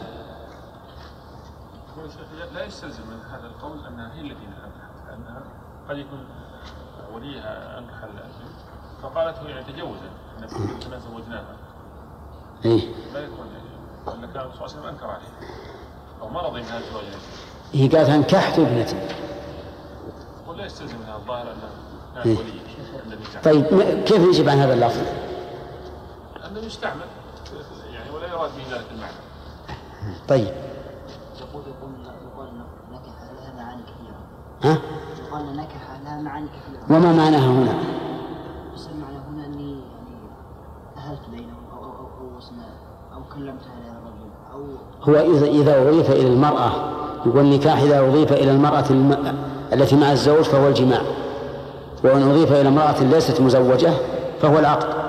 لا يستلزم من هذا القول أنها هي التي أنكحت، لأنها قد يكون وليها أنكح البنت فقالت هو يعني تجوزا أننا زوجناها. إيه؟ لا يكون يعني أن كان الرسول صلى الله عليه وسلم أنكر عليه أو ما رضي من هذا الزواج. هي قالت أنكحت ابنتي. ولا يستلزم من هذا الظاهر أنها كانت إيه؟ ولية. طيب كيف يجب عن هذا اللفظ؟ أنه يستعمل يعني ولا يراد به ذلك المعنى. طيب. يقول يقول يقول نكح لها معاني كثيرة. ها؟ يقول نكح لها معاني كثيرة. وما معناها هنا؟ بس المعنى هنا أني يعني أهلت بينهم أو أو أو أو, أو كلمتها لها الرجل أو. هو إذا إذا أضيف إلى المرأة، يقول النكاح إذا أضيف إلى المرأة الم... التي مع الزوج فهو الجماع، وإن أضيف إلى امرأة ليست مزوجة فهو العقد.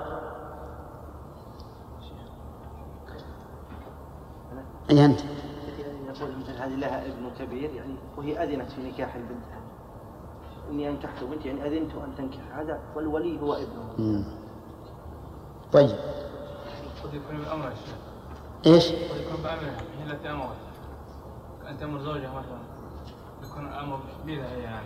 أي أنت؟ يقول مثل هذه لها ابن كبير يعني وهي أذنت في نكاح البنت، إني أنكحت بنت يعني أذنت أن تنكح هذا، والولي هو ابنه. طيب. قد يكون بأمر الشيخ. إيش؟ قد يكون بأمرها هي التي أمرت أن تأمر زوجها مثلا، يكون الأمر بها هي يعني.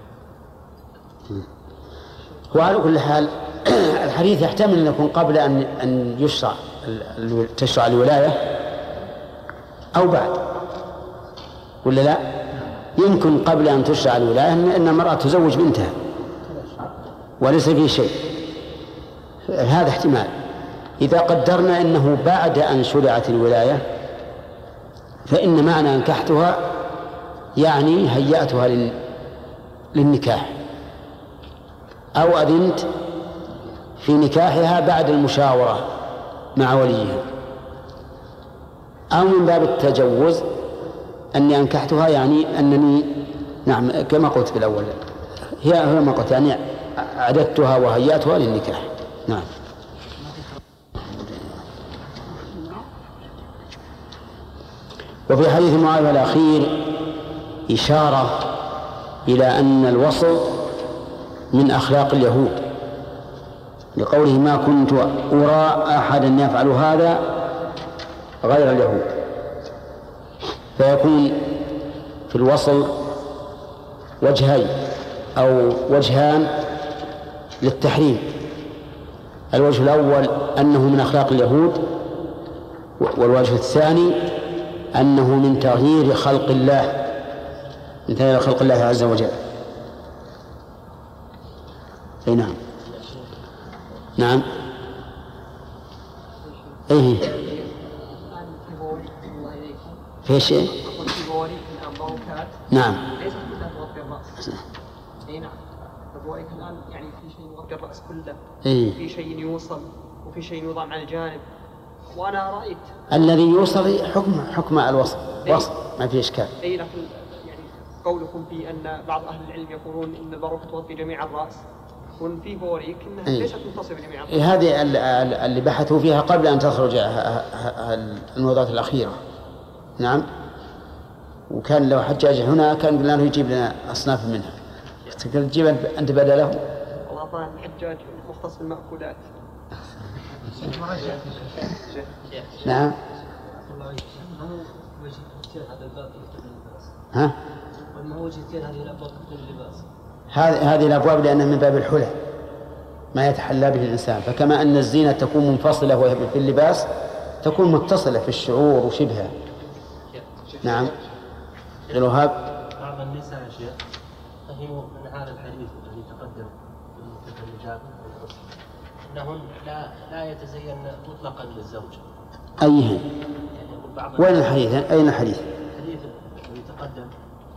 وعلى كل حال الحديث يحتمل أن يكون قبل أن أن يشرع تشرع الولاية أو بعد، ولا لا؟ يمكن قبل أن تشرع الولاية أن المرأة تزوج بنتها وليس فيه شيء، هذا احتمال. إذا قدرنا أنه بعد أن شرعت الولاية فإن معنى أنكحتها يعني هيأتها للنكاح أو أذنت في نكاحها بعد المشاورة مع وليها، أو من باب التجوز أني أنكحتها يعني أنني نعم كما قلت في الأول هي هي ما قلت يعني أعددتها وهيأتها للنكاح. نعم. وفي حديث معاوية الأخير إشارة إلى أن الوصل من أخلاق اليهود، لقوله ما كنت أرى أحدا يفعل هذا غير اليهود، فيكون في الوصل وجهين أو وجهان للتحريم. الوجه الأول أنه من أخلاق اليهود، والوجه الثاني أنه من تغيير خلق الله، من تغيير خلق الله عز وجل. أي نعم. نعم. أيه في شيء؟ نعم. ليست كلها تغطي الرأس. أي نعم. فبواريك الآن يعني في شيء يغطي الرأس كله. إيه. في شيء يوصل وفي شيء يوضع على الجانب. وأنا رأيت الذي يوصل حكم حكم الوصل وصل ما في إشكال. أي لكن يعني قولكم في أن بعض أهل العلم يقولون أن الباروكة تغطي جميع الرأس، وأن في بواريك أنها إيه. ليست متصلة بجميع الرأس. إيه هذه اللي بحثوا فيها قبل أن تخرج الموضوعات الأخيرة. نعم. وكان لو حجاج هنا كان قلنا له يجيب لنا أصناف منها، تقول تجيب أنت بدله. والله طبعا الحجاج مختص بالمأكولات. نعم. ها؟ ما هو جيتين هذه الأبواب من اللباس؟ هذه هذه الأبواب لأنها من باب الحلى ما يتحلى به الإنسان، فكما أن الزينة تكون منفصلة وهي في اللباس تكون متصلة في الشعور وشبهها. نعم. الوهاب. بعض النساء يا شيخ فهموا من هذا الحديث الذي تقدم في المتزوجات والقصة أنهن لا لا يتزين مطلقا للزوج. أيهن؟ يعني يقول بعض وين الحديث؟ أين الحديث؟ الحديث الذي تقدم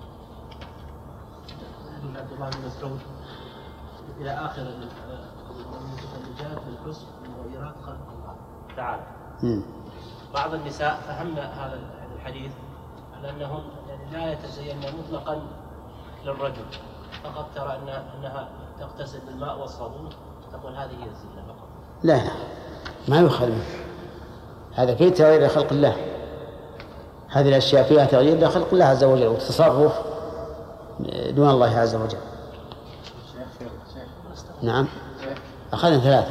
من عبد الله بن مسعود إلى آخر المتزوجات بالحسن المغيرات خلق الله تعالى. م. بعض النساء فهمنا هذا الحديث على أنهم يعني لا يتزين مطلقا للرجل فقط، ترى أن أنها تغتسل بالماء والصابون تقول هذه هي الزينة فقط. لا لا ما يخل منه، هذا فيه تغيير خلق الله، هذه الأشياء فيها تغيير لخلق الله عز وجل وتصرف دون الله عز وجل. نعم أخذنا ثلاثة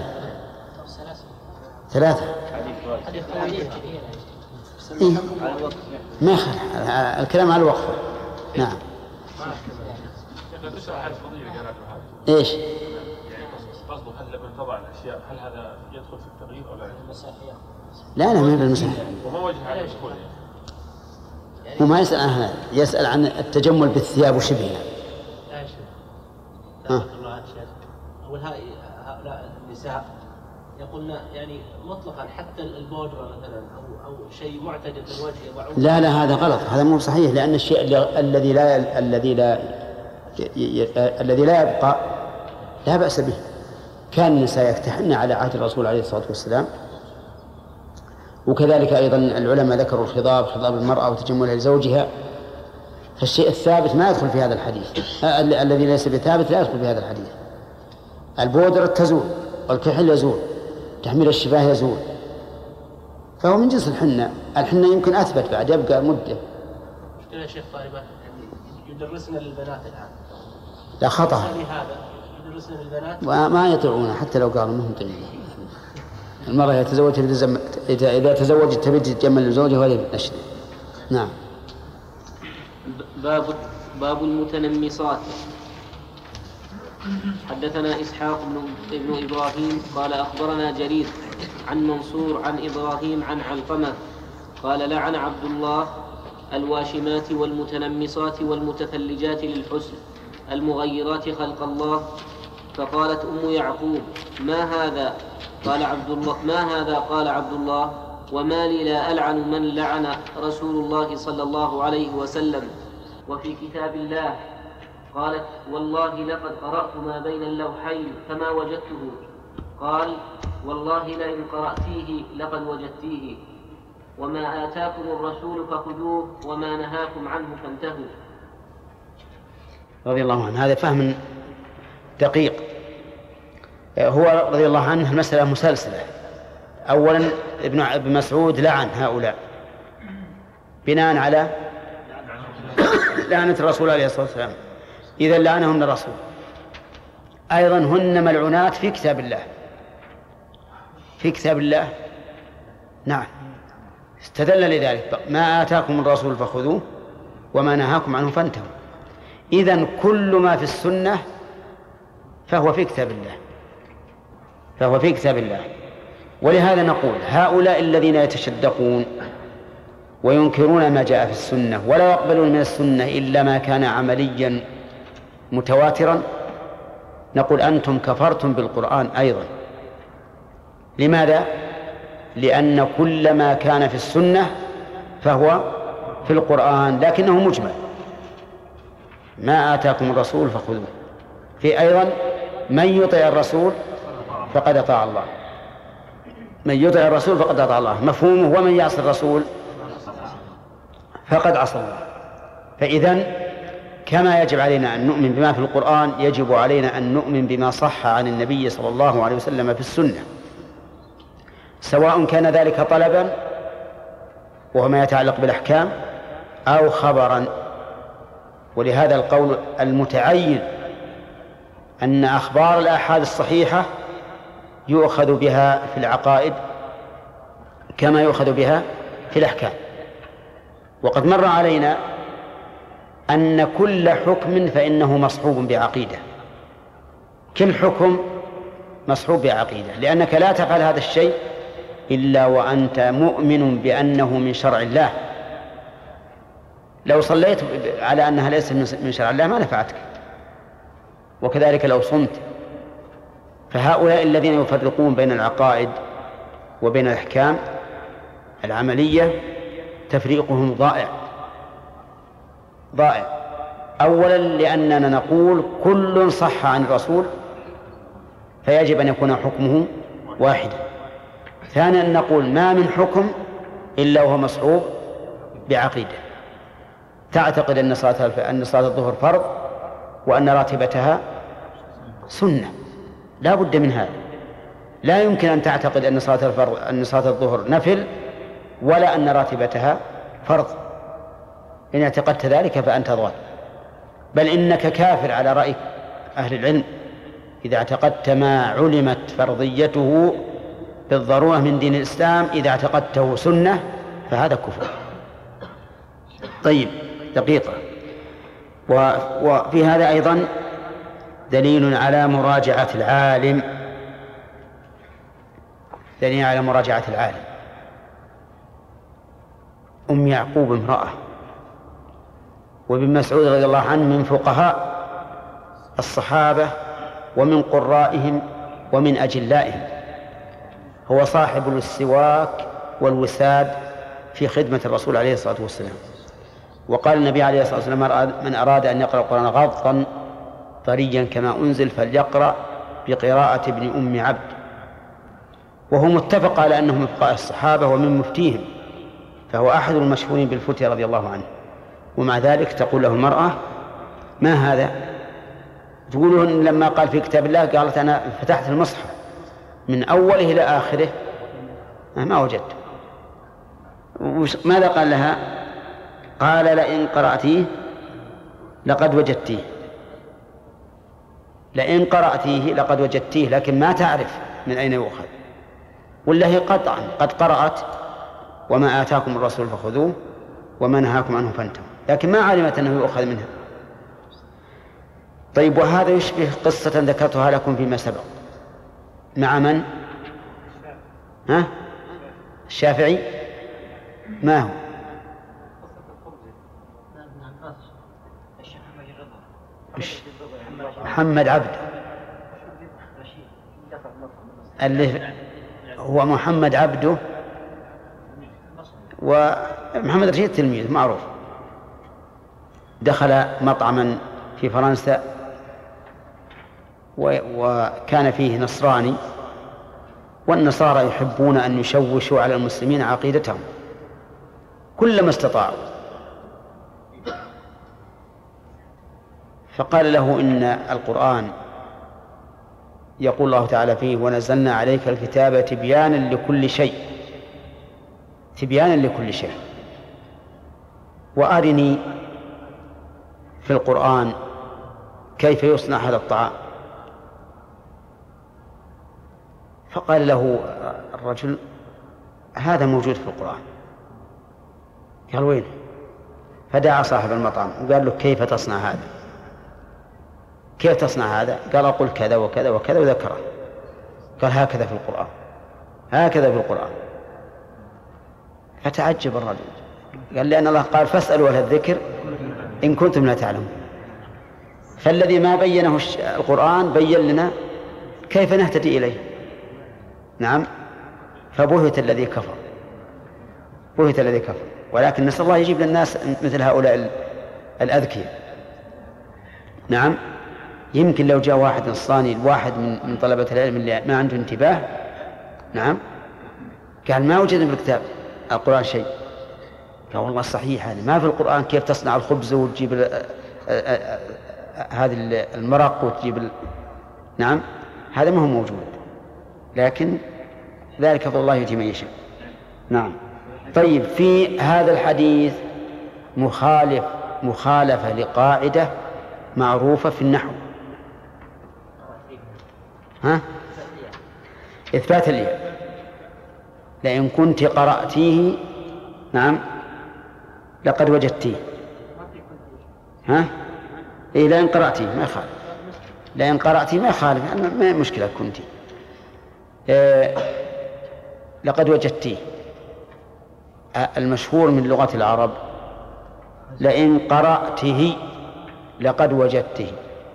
ثلاثة إيه؟ ما يخل الكلام على الوقف. نعم إيش قصده هل لما تضع الأشياء هل هذا يدخل في التغيير أو لا؟ لا لا ما هي بالمسألة. وما وجه على الدخول؟ هو ما يسأل عن هذا، يسأل عن التجمل بالثياب وشبهها. لا يا شيخ الله عن شيخ أول هؤلاء النساء يقولنا يعني مطلقا حتى البودرة مثلا أو أو شيء معتدل بالوجه وعود. لا لا هذا غلط، هذا مو صحيح، لأن الشيء الذي لا الذي لا الذي لا يبقى لا بأس به. كان النساء يكتحن على عهد الرسول عليه الصلاة والسلام، وكذلك أيضا العلماء ذكروا الخضاب خضاب المرأة وتجملها لزوجها. فالشيء الثابت ما يدخل في هذا الحديث، الذي ليس بثابت لا يدخل في هذا الحديث. البودرة تزول والكحل يزول، تحميل الشفاه يزول، فهو من جنس الحنة. الحنة يمكن أثبت بعد يبقى مدة. مشكلة يا شيخ طالبة يدرسنا للبنات الآن. لا خطأ هذا يدرسنا للبنات وما يطيعونه حتى لو قالوا منهم طيب. المرأة يتزوج إذا إذا تزوجت تبي تتجمل لزوجها ولا نشد. نعم. باب باب المتنمصات. حدثنا إسحاق بن ابن إبراهيم قال أخبرنا جرير عن منصور عن إبراهيم عن علقمة قال لعن عبد الله الواشمات والمتنمصات والمتفلجات للحسن المغيرات خلق الله. فقالت أم يعقوب ما هذا؟ قال عبد الله ما هذا؟ قال عبد الله وما لي لا ألعن من لعن رسول الله صلى الله عليه وسلم وفي كتاب الله. قالت والله لقد قرأت ما بين اللوحين فما وجدته. قال والله لئن قرأتيه لقد وجدتيه وما آتاكم الرسول فخذوه وما نهاكم عنه فانتهوا. رضي الله عنه. هذا فهم دقيق. هو رضي الله عنه المسألة مسلسلة. أولا ابن مسعود لعن هؤلاء بناء على لعنة الرسول عليه الصلاة والسلام، إذا لعنهم الرسول. أيضا هن ملعونات في كتاب الله، في كتاب الله. نعم استدل لذلك ما آتاكم الرسول فخذوه وما نهاكم عنه فانتهوا. إذن كل ما في السنة فهو في كتاب الله، فهو في كتاب الله. ولهذا نقول هؤلاء الذين يتشدقون وينكرون ما جاء في السنة ولا يقبلون من السنة إلا ما كان عمليا متواترا، نقول أنتم كفرتم بالقرآن أيضا. لماذا؟ لأن كل ما كان في السنة فهو في القرآن لكنه مجمل. ما آتاكم الرسول فخذوه. في أيضا من يطع الرسول فقد أطاع الله، من يطع الرسول فقد أطاع الله، مفهومه ومن يعصي الرسول فقد عصى الله. فإذن كما يجب علينا أن نؤمن بما في القرآن يجب علينا أن نؤمن بما صح عن النبي صلى الله عليه وسلم في السنة، سواء كان ذلك طلبا وهو ما يتعلق بالأحكام أو خبرا. ولهذا القول المتعين أن أخبار الآحاد الصحيحة يؤخذ بها في العقائد كما يؤخذ بها في الأحكام. وقد مر علينا أن كل حكم فإنه مصحوب بعقيدة، كل حكم مصحوب بعقيدة، لأنك لا تفعل هذا الشيء إلا وأنت مؤمن بأنه من شرع الله. لو صليت على أنها ليست من شرع الله ما نفعتك، وكذلك لو صمت. فهؤلاء الذين يفرقون بين العقائد وبين الأحكام العملية تفريقهم ضائع ضائع. أولا لأننا نقول كل صح عن الرسول فيجب أن يكون حكمه واحدا. ثانيا نقول ما من حكم إلا وهو مصحوب بعقيدة. تعتقد أن صلاة أن صلاة الظهر فرض وأن راتبتها سنة، لا بد من هذا. لا يمكن أن تعتقد أن صلاة الفرض أن صلاة الظهر نفل ولا أن راتبتها فرض، إن اعتقدت ذلك فأنت ضال، بل إنك كافر على رأي أهل العلم إذا اعتقدت ما علمت فرضيته بالضرورة من دين الإسلام، إذا اعتقدته سنة فهذا كفر. طيب دقيقة. وفي هذا أيضا دليل على مراجعة العالم، دليل على مراجعة العالم. أم يعقوب امرأة، وابن مسعود رضي الله عنه من فقهاء الصحابة ومن قرائهم ومن أجلائهم، هو صاحب السواك والوساد في خدمة الرسول عليه الصلاة والسلام. وقال النبي عليه الصلاة والسلام: من أراد أن يقرأ القرآن غضا طريا كما أنزل فليقرأ بقراءة ابن أم عبد. وهو متفق على أنه من فقهاء الصحابة ومن مفتيهم، فهو أحد المشهورين بالفتية رضي الله عنه. ومع ذلك تقول له المرأة: ما هذا؟ تقولون لما قال في كتاب الله قالت: أنا فتحت المصحف من أوله إلى آخره ما وجدت. ماذا قال لها؟ قال: لئن قرأتيه لقد وجدتيه، لئن قرأتيه لقد وجدتيه، لكن ما تعرف من أين يؤخذ. ولا هي قطعا قد قرأت: وما آتاكم الرسول فخذوه وما نهاكم عنه فانتهوا، لكن ما علمت أنه يؤخذ منها. طيب، وهذا يشبه قصة ذكرتها لكم فيما سبق مع من؟ ها؟ الشافعي. ما هو؟ محمد عبد، اللي هو محمد عبده، ومحمد رشيد تلميذ معروف، دخل مطعما في فرنسا وكان فيه نصراني، والنصارى يحبون أن يشوشوا على المسلمين عقيدتهم كلما استطاعوا. فقال له: إن القرآن يقول الله تعالى فيه: ونزلنا عليك الكتاب تبيانا لكل شيء، تبيانا لكل شيء، وأرني في القرآن كيف يصنع هذا الطعام. فقال له الرجل: هذا موجود في القرآن. قال: وين؟ فدعا صاحب المطعم وقال له: كيف تصنع هذا؟ كيف تصنع هذا؟ قال: أقول كذا وكذا وكذا وذكره. قال: هكذا في القرآن، هكذا في القرآن. فتعجب الرجل، قال: لأن الله قال: فاسألوا أهل الذكر إن كنتم لا تعلمون. فالذي ما بينه القرآن بين لنا كيف نهتدي إليه. نعم. فبهت الذي كفر، بهت الذي كفر. ولكن نسأل الله يجيب للناس مثل هؤلاء الأذكياء. نعم. يمكن لو جاء واحد نصراني، الواحد من من طلبة العلم اللي ما عنده انتباه، نعم، قال: ما وجدنا في الكتاب القرآن شيء. قال: والله صحيح، هذا ما في القرآن كيف تصنع الخبز وتجيب هذا المرق وتجيب ال... نعم، هذا ما هو موجود، لكن ذلك فضل الله يؤتيه من يشاء. نعم. طيب، في هذا الحديث مخالف مخالفة لقاعدة معروفة في النحو. ها؟ إثبات الياء. لئن كنت قرأتيه، نعم، لقد وجدتيه. ها؟ إيه، لئن قرأتيه ما يخالف، لئن قرأتيه ما يخالف، ما مشكلة. كنت إيه لقد وجدتيه. المشهور من لغة العرب: لئن قرأته لقد وجدته.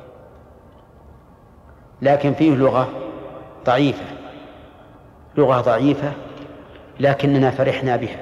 لكن فيه لغة ضعيفة، لغة ضعيفة لكننا فرحنا بها،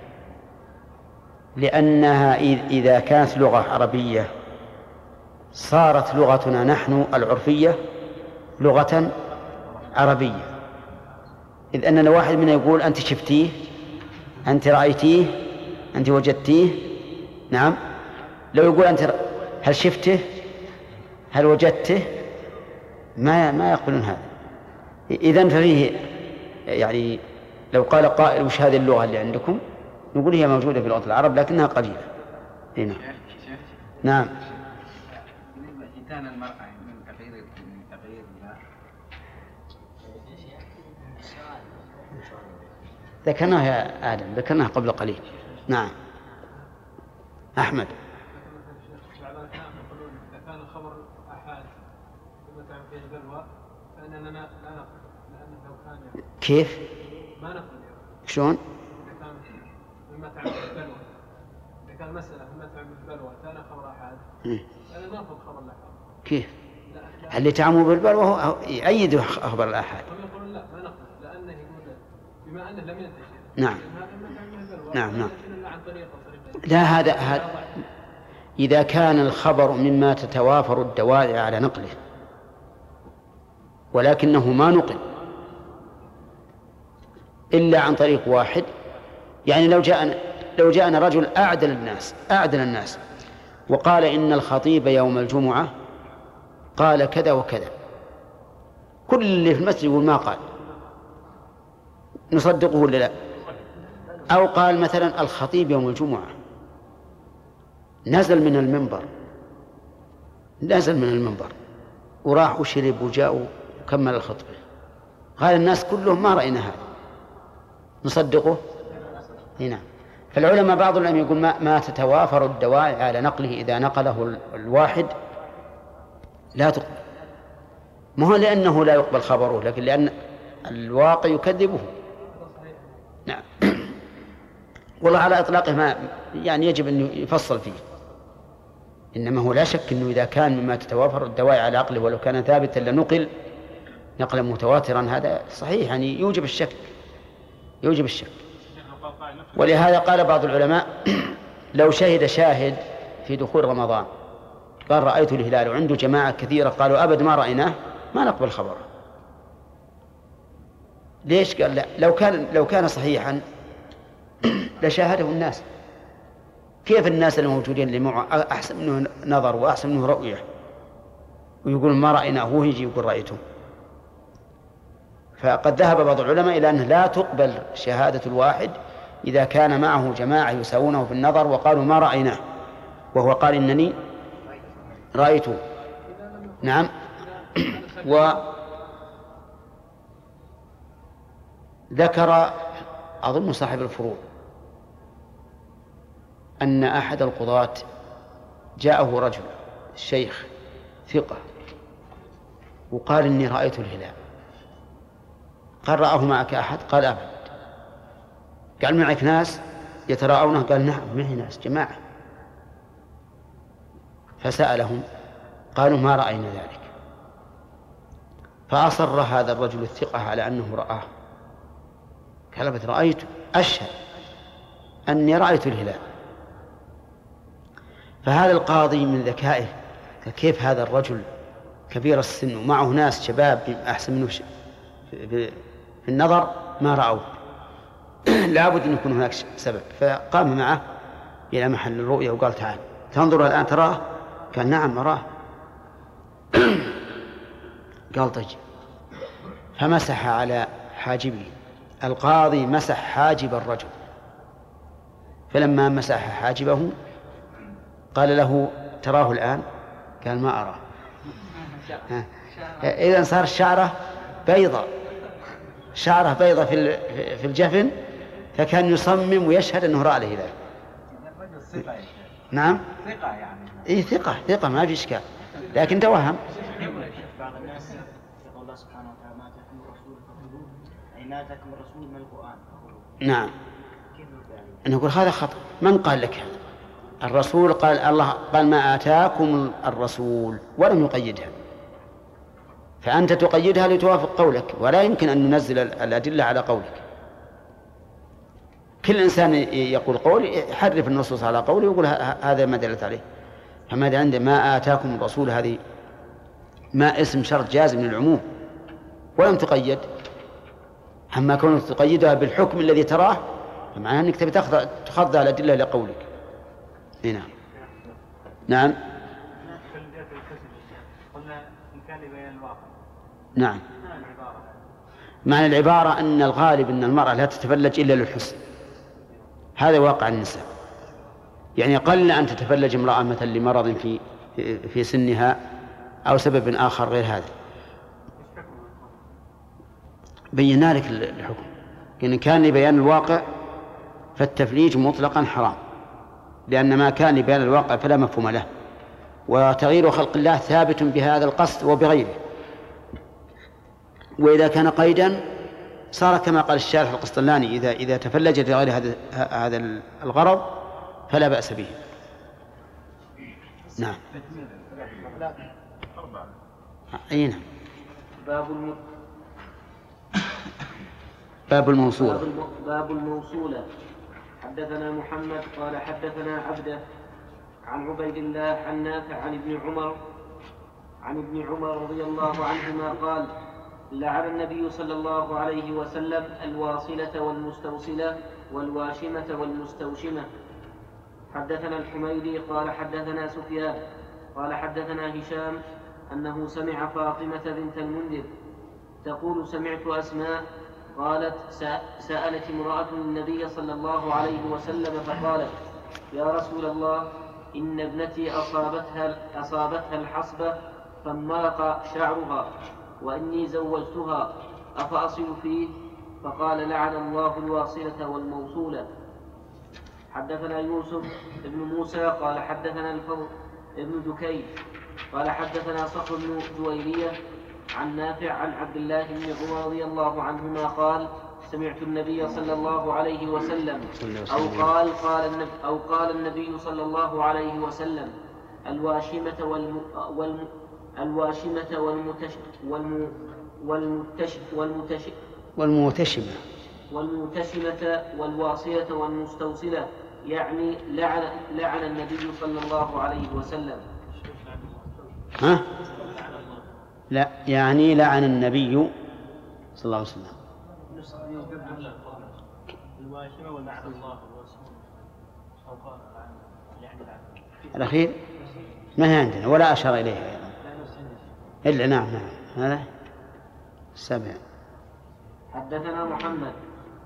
لأنها إذا كانت لغة عربية صارت لغتنا نحن العرفية لغة عربية. إذ أننا واحد منا يقول: أنت شفتيه، أنت رأيتيه، أنت وجدتيه. نعم. لو يقول: أنت هل شفته، هل وجدته، ما ما يقبلون هذا. إذن ففيه يعني لو قال قائل: وش هذه اللغة اللي عندكم؟ نقول: هي موجودة في لغة العرب لكنها قليلة. هنا. نعم. إتيان المرأة من تغيير من تغيير الله ذكرناه يا آدم، ذكرناه قبل قليل. نعم. أحمد. إذا كان الخبر أحاد ثم تعمل فيه البلوى فإننا لا نقبل، لأنه لو كان كيف؟ ما نقبل. شلون؟ إذا كان مما تعمل البلوى، إذا كان مسألة مما تعمل البلوى كان خبر أحاد فإننا نأخذ خبر الأحاد. كيف؟ اللي تعمل بالبلوى هو يأيد خبر الأحاد. هم يقولون لا ما نقبل، لأنه يقول بما أنه لم ينتشر. نعم. نعم نعم. عن طريق لا هذا هذا إذا كان الخبر مما تتوافر الدوائر على نقله ولكنه ما نقل إلا عن طريق واحد، يعني لو جاءنا لو جاءنا رجل أعدل الناس أعدل الناس وقال إن الخطيب يوم الجمعة قال كذا وكذا، كل اللي في المسجد يقول ما قال، نصدقه ولا لا؟ أو قال مثلا الخطيب يوم الجمعة نزل من المنبر نزل من المنبر وراح وشرب وجاء وكمل الخطبة، قال الناس كلهم ما رأينا هذا، نصدقه؟ هنا. فالعلماء بعض العلماء يقول ما, ما تتوافر الدواعي على نقله إذا نقله الواحد لا تقبل، ما هو لأنه لا يقبل خبره، لكن لأن الواقع يكذبه. نعم. والله على إطلاقه ما يعني يجب أن يفصل فيه، إنما هو لا شك أنه إذا كان مما تتوافر الدواعي على عقله ولو كان ثابتا لنقل نقلا متواترا هذا صحيح، يعني يوجب الشك يوجب الشك. ولهذا قال بعض العلماء لو شهد شاهد في دخول رمضان قال رأيت الهلال وعنده جماعة كثيرة قالوا أبد ما رأيناه ما نقبل خبره. ليش؟ قال لا، لو كان لو كان صحيحا لشاهده الناس، كيف الناس الموجودين اللي معه أحسن منه نظر وأحسن منه رؤية ويقول ما رأيناه هو يجي يقول رأيته؟ فقد ذهب بعض العلماء إلى أنه لا تقبل شهادة الواحد إذا كان معه جماعة يساوونه في النظر وقالوا ما رأيناه وهو قال إنني رأيته. نعم. وذكر أظن صاحب الفروع أن أحد القضاة جاءه رجل الشيخ ثقة وقال إني رأيت الهلال، قال رآه معك أحد؟ قال أبد. قال معك ناس يتراءونه؟ قال نعم معي ناس جماعة. فسألهم قالوا ما رأينا ذلك، فأصر هذا الرجل الثقة على أنه رآه، قال أبد رأيته، أشهد أني رأيت الهلال. فهذا القاضي من ذكائه كيف هذا الرجل كبير السن ومعه ناس شباب أحسن منه في النظر ما رأوه، لابد أن يكون هناك سبب. فقام معه إلى محل الرؤية وقال تعال تنظر الآن تراه؟ قال نعم أراه. قال طيب، فمسح على حاجبه. القاضي مسح حاجب الرجل، فلما مسح حاجبه قال له تراه الآن؟ قال ما أراه. إذن صار شعره بيضة شعره بيضة في في الجفن، فكان يصمم ويشهد أنه رأى الهلال. نعم ثقة يعني إيه ثقة ثقة ما في إشكال، لكن توهم. بعض الناس يقول الله سبحانه وتعالى ما أتاكم الرسول فخذوه، أي ما أتاكم الرسول من القرآن. نعم. نقول هذا خطأ، من قال لك هذا؟ الرسول قال الله قال ما آتاكم الرسول ولم يقيدها، فأنت تقيدها لتوافق قولك، ولا يمكن أن ننزل الأدلة على قولك. كل إنسان يقول قول يحرف النصوص على قوله ويقول هذا ما دلت عليه. فماذا عند ما آتاكم الرسول هذه ما اسم شرط جازم من العموم ولم تقيد، أما كونك تقيدها بالحكم الذي تراه فمعناه أنك تبي تخضع الأدلة لقولك. نعم نعم نعم. معنى العبارة أن الغالب أن المرأة لا تتفلج إلا للحسن، هذا واقع النساء. يعني قل أن تتفلج امرأة مثلا لمرض في في سنها أو سبب آخر غير هذا. بينا لك الحكم، إن كان لبيان الواقع فالتفليج مطلقا حرام، لأن ما كان لبيان الواقع فلا مفهوم له، وتغيير خلق الله ثابت بهذا القصد وبغيره. وإذا كان قيدا صار كما قال الشارح القسطلاني: إذا إذا تفلج لغير هذا هذا الغرض فلا بأس به. نعم. أي نعم. باب الم... باب الموصولة. باب, الم... باب الموصولة. حدثنا محمد قال حدثنا عبده عن عبيد الله عن نافع عن ابن عمر عن ابن عمر رضي الله عنهما قال: لعن النبي صلى الله عليه وسلم الواصلة والمستوصلة والواشمة والمستوشمة. حدثنا الحميدي قال حدثنا سفيان قال حدثنا هشام أنه سمع فاطمة بنت المنذر تقول: سمعت أسماء قالت: سألت امرأة النبي صلى الله عليه وسلم فقالت: يا رسول الله، إن ابنتي أصابتها, أصابتها الحصبة فانمرق شعرها وإني زوجتها أفأصل فيه؟ فقال: لعن الله الواصلة والموصولة. حدثنا يوسف بن موسى قال حدثنا الفضل بن دكين قال حدثنا صخر بن جويرية عن نافع عن عبد الله بن عمر رضي الله عنهما قال: سمعت النبي صلى الله عليه وسلم أو قال قال النبي أو قال النبي صلى الله عليه وسلم: الواشمة والم والم الواشمة والمتش والم والمتش والمتش والمتشمة والمتشمة والواصلة والمستوصلة، يعني لعن لعن النبي صلى الله عليه وسلم. ها؟ لا، يعني لعن النبي صلى الله عليه وسلم. الأخير ما هي عندنا ولا أشار إليها إلا نعم نعم هذا السابع. حدثنا محمد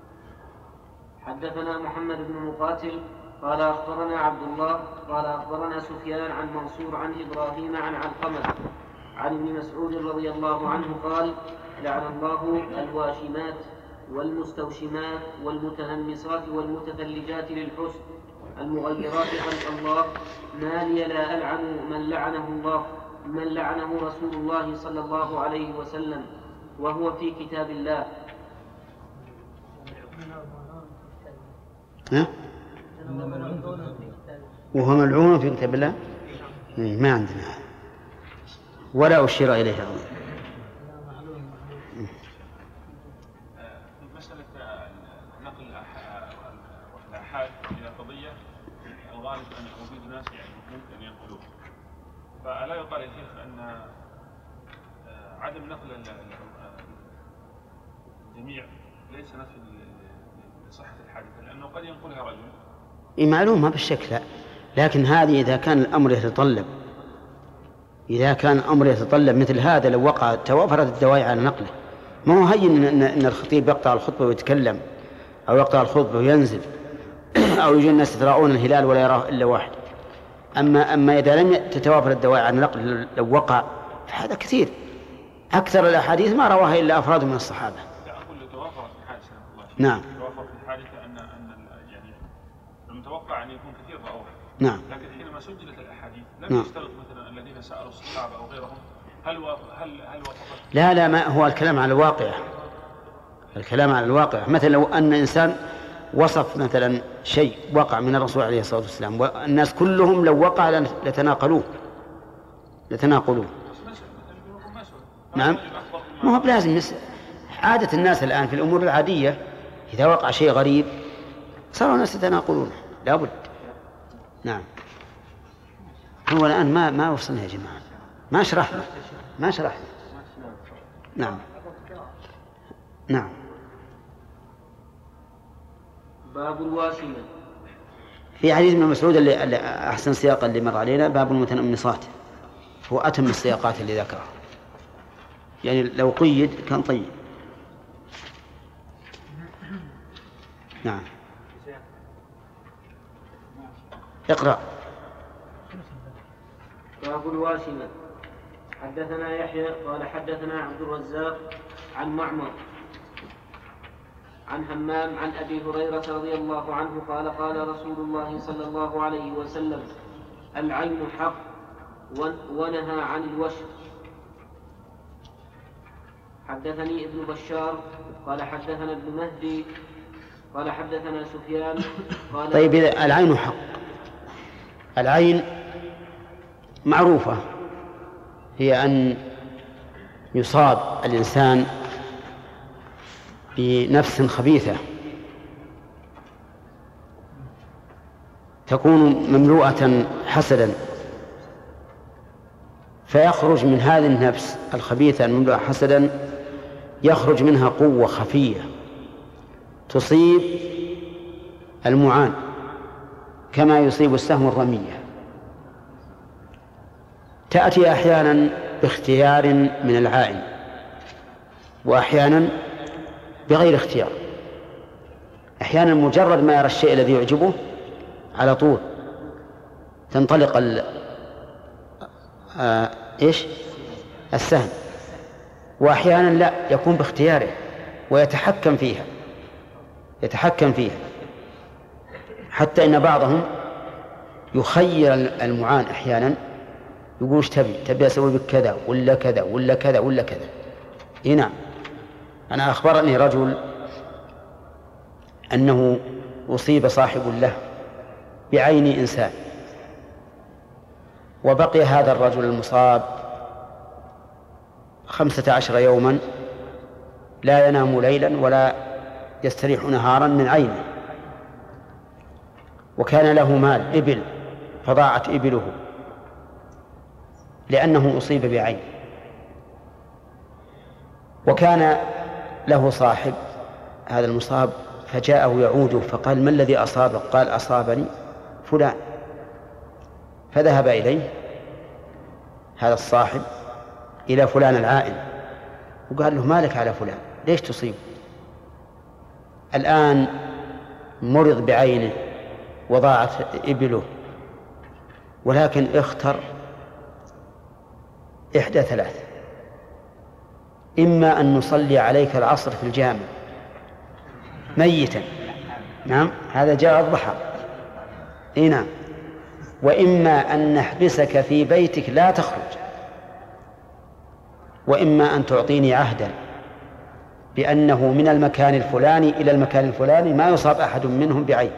حدثنا محمد بن مقاتل قال أخبرنا عبد الله قال أخبرنا سفيان عن منصور عن إبراهيم عن علقمة عن ابن مسعود رضي الله عنه قال: لعن الله الواشمات والمستوشمات والمتنمصات والمتثلجات للحسن المغيرات خلق الله، ما لي لا ألعن من لعنه الله من لعنه رسول الله صلى الله عليه وسلم وهو في كتاب الله. ها؟ وهو ملعون في كتاب الله؟ ما عندنا ولا أشير إليه. مسألة نقل الآحاد إلى قضية الغالب أن وجود الناس يعني ممكن أن ينقلوه، فألا يقال يا شيخ أن عدم نقل الجميع ليس نفي لصحة الحادثة، لأنه قد ينقلها رجل. إيه معلومة بالشكل، لكن هذه إذا كان الأمر يتطلب إذا كان الأمر يتطلب مثل هذا، لو وقع توافرت الدواعي على نقله. ما هو هين إن, إن الخطيب يقطع الخطبة ويتكلم، أو يقطع الخطبة وينزل، أو يجي الناس يتراءون الهلال ولا يراه إلا واحد. أما أما إذا لم تتوافر الدواعي على نقله لو وقع فهذا كثير. أكثر الأحاديث ما رواها إلا أفراد من الصحابة. نعم. توافر في الحادثة أن أن يعني المتوقع أن يكون كثير رأوه. نعم. لكن حينما سجلت الأحاديث لم نعم. يشترط مثلا الذين سألوا الصحابة أو غيرهم هل هل هل وافقت؟ لا لا ما هو الكلام على الواقع. الكلام على الواقع مثلا لو أن إنسان وصف مثلا شيء وقع من الرسول عليه الصلاة والسلام والناس كلهم لو وقع لتناقلوه لتناقلوه. نعم. ما هو بلازم نس... عادة الناس الآن في الأمور العادية إذا وقع شيء غريب صاروا الناس يتناقلونه لابد. نعم. هو الآن ما ما وصلنا يا جماعة، ما شرحنا ما شرحنا. نعم نعم. باب الواشمة. في حديث ابن مسعود اللي, اللي أحسن سياقا اللي مر علينا باب المتنمصات، هو أتم السياقات اللي ذكرها، يعني لو قيد كان طيب. نعم. اقرأ. باب الواشمة. حدثنا يحيى قال حدثنا عبد الرزاق عن معمر عن همام عن أبي هريرة رضي الله عنه قال قال رسول الله صلى الله عليه وسلم: العين حق ونهى عن الوشم. حدثني ابن بشار قال حدثنا ابن مهدي قال حدثنا سفيان قال طيب العين حق، العين معروفة، هي أن يصاب الإنسان بنفس خبيثة تكون مملوءة حسدا، فيخرج من هذه النفس الخبيثة المملوءة حسدا يخرج منها قوة خفية تصيب المعان كما يصيب السهم الرمية. تأتي أحيانا باختيار من العائن وأحيانا بغير اختيار. أحيانا مجرد ما يرى الشيء الذي يعجبه على طول تنطلق ال... آه... إيش السهم، وأحيانا لا، يكون باختياره ويتحكم فيها يتحكم فيها حتى إن بعضهم يخير المعان أحيانا، يقول ايش تبي تبي أسوي بك كذا ولا كذا ولا كذا ولا كذا. إيه نعم. أنا أخبرني رجل أنه أصيب صاحب له بعين إنسان، وبقي هذا الرجل المصاب خمسة عشر يوما لا ينام ليلا ولا يستريح نهارا من عينه، وكان له مال إبل فضاعت إبله لأنه أصيب بعين. وكان له صاحب هذا المصاب فجاءه يعوده فقال: ما الذي أصابك؟ قال: أصابني فلان. فذهب إليه هذا الصاحب إلى فلان العائن وقال له: ما لك على فلان؟ ليش تصيب؟ الآن مرض بعينه وضاعت إبله، ولكن اختر إحدى ثلاث: إما أن نصلي عليك العصر في الجامع ميتا، نعم هذا جاء الضحى، إيه نعم، وإما أن نحبسك في بيتك لا تخرج، وإما أن تعطيني عهدا بأنه من المكان الفلاني إلى المكان الفلاني ما يصاب أحد منهم بعين.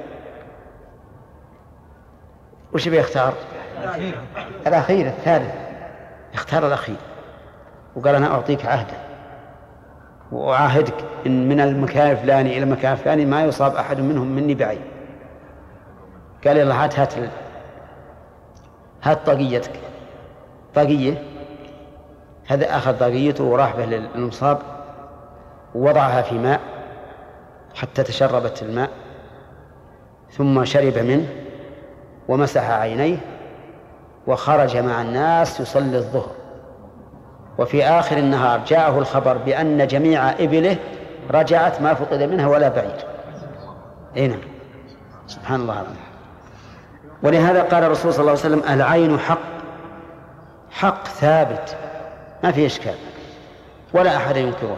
وش بيختار؟ الأخير الثالث، اختار الأخير وقال: أنا أعطيك عهدا وأعاهدك إن من المكان الفلاني إلى المكان الفلاني ما يصاب أحد منهم مني بعين. قال: يلا هات هات هات طاقيتك. طاقية، هذا أخذ طاقيته وراح به للمصاب ووضعها في ماء حتى تشربت الماء، ثم شرب منه ومسح عينيه وخرج مع الناس يصلي الظهر. وفي آخر النهار جاءه الخبر بأن جميع إبله رجعت ما فقد منها ولا بعير. هنا سبحان الله العظيم. ولهذا قال الرسول صلى الله عليه وسلم: العين حق، حق ثابت ما فيه إشكال ولا أحد ينكرها.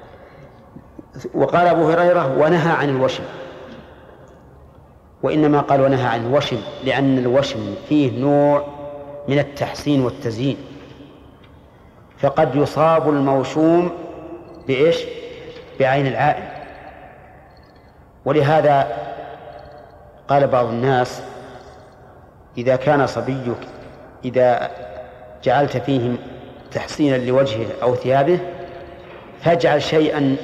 وقال أبو هريرة: ونهى عن الوشم. وإنما قال ونهى عن الوشم لأن الوشم فيه نوع من التحسين والتزيين، فقد يصاب الموشوم بإيش؟ بعين العائن. ولهذا قال بعض الناس: إذا كان صبيك إذا جعلت فيه تحسينا لوجهه أو ثيابه فاجعل شيئا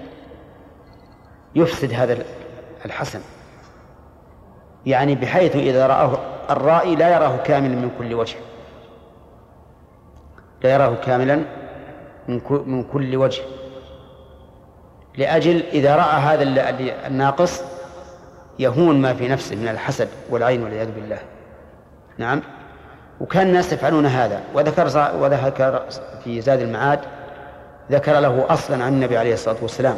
يفسد هذا الحسن، يعني بحيث إذا رآه الرائي لا يراه كاملا من كل وجه، لا يراه كاملا من كل وجه، لأجل إذا رأى هذا الناقص يهون ما في نفسه من الحسد والعين والعياذ بالله. نعم. وكان الناس يفعلون هذا. وذكر وذكر في زاد المعاد ذكر له أصلا عن النبي عليه الصلاة والسلام.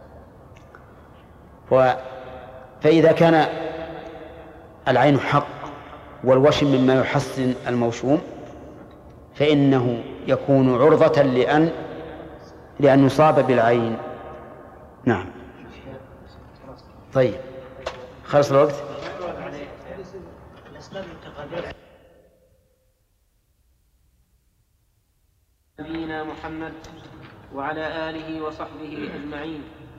فإذا كان العين حق والوشم مما يحسن الموشوم فإنه يكون عرضة لأن لأن يصاب بالعين. نعم. طيب خلص الوقت. نبينا محمد وعلى آله وصحبه أجمعين.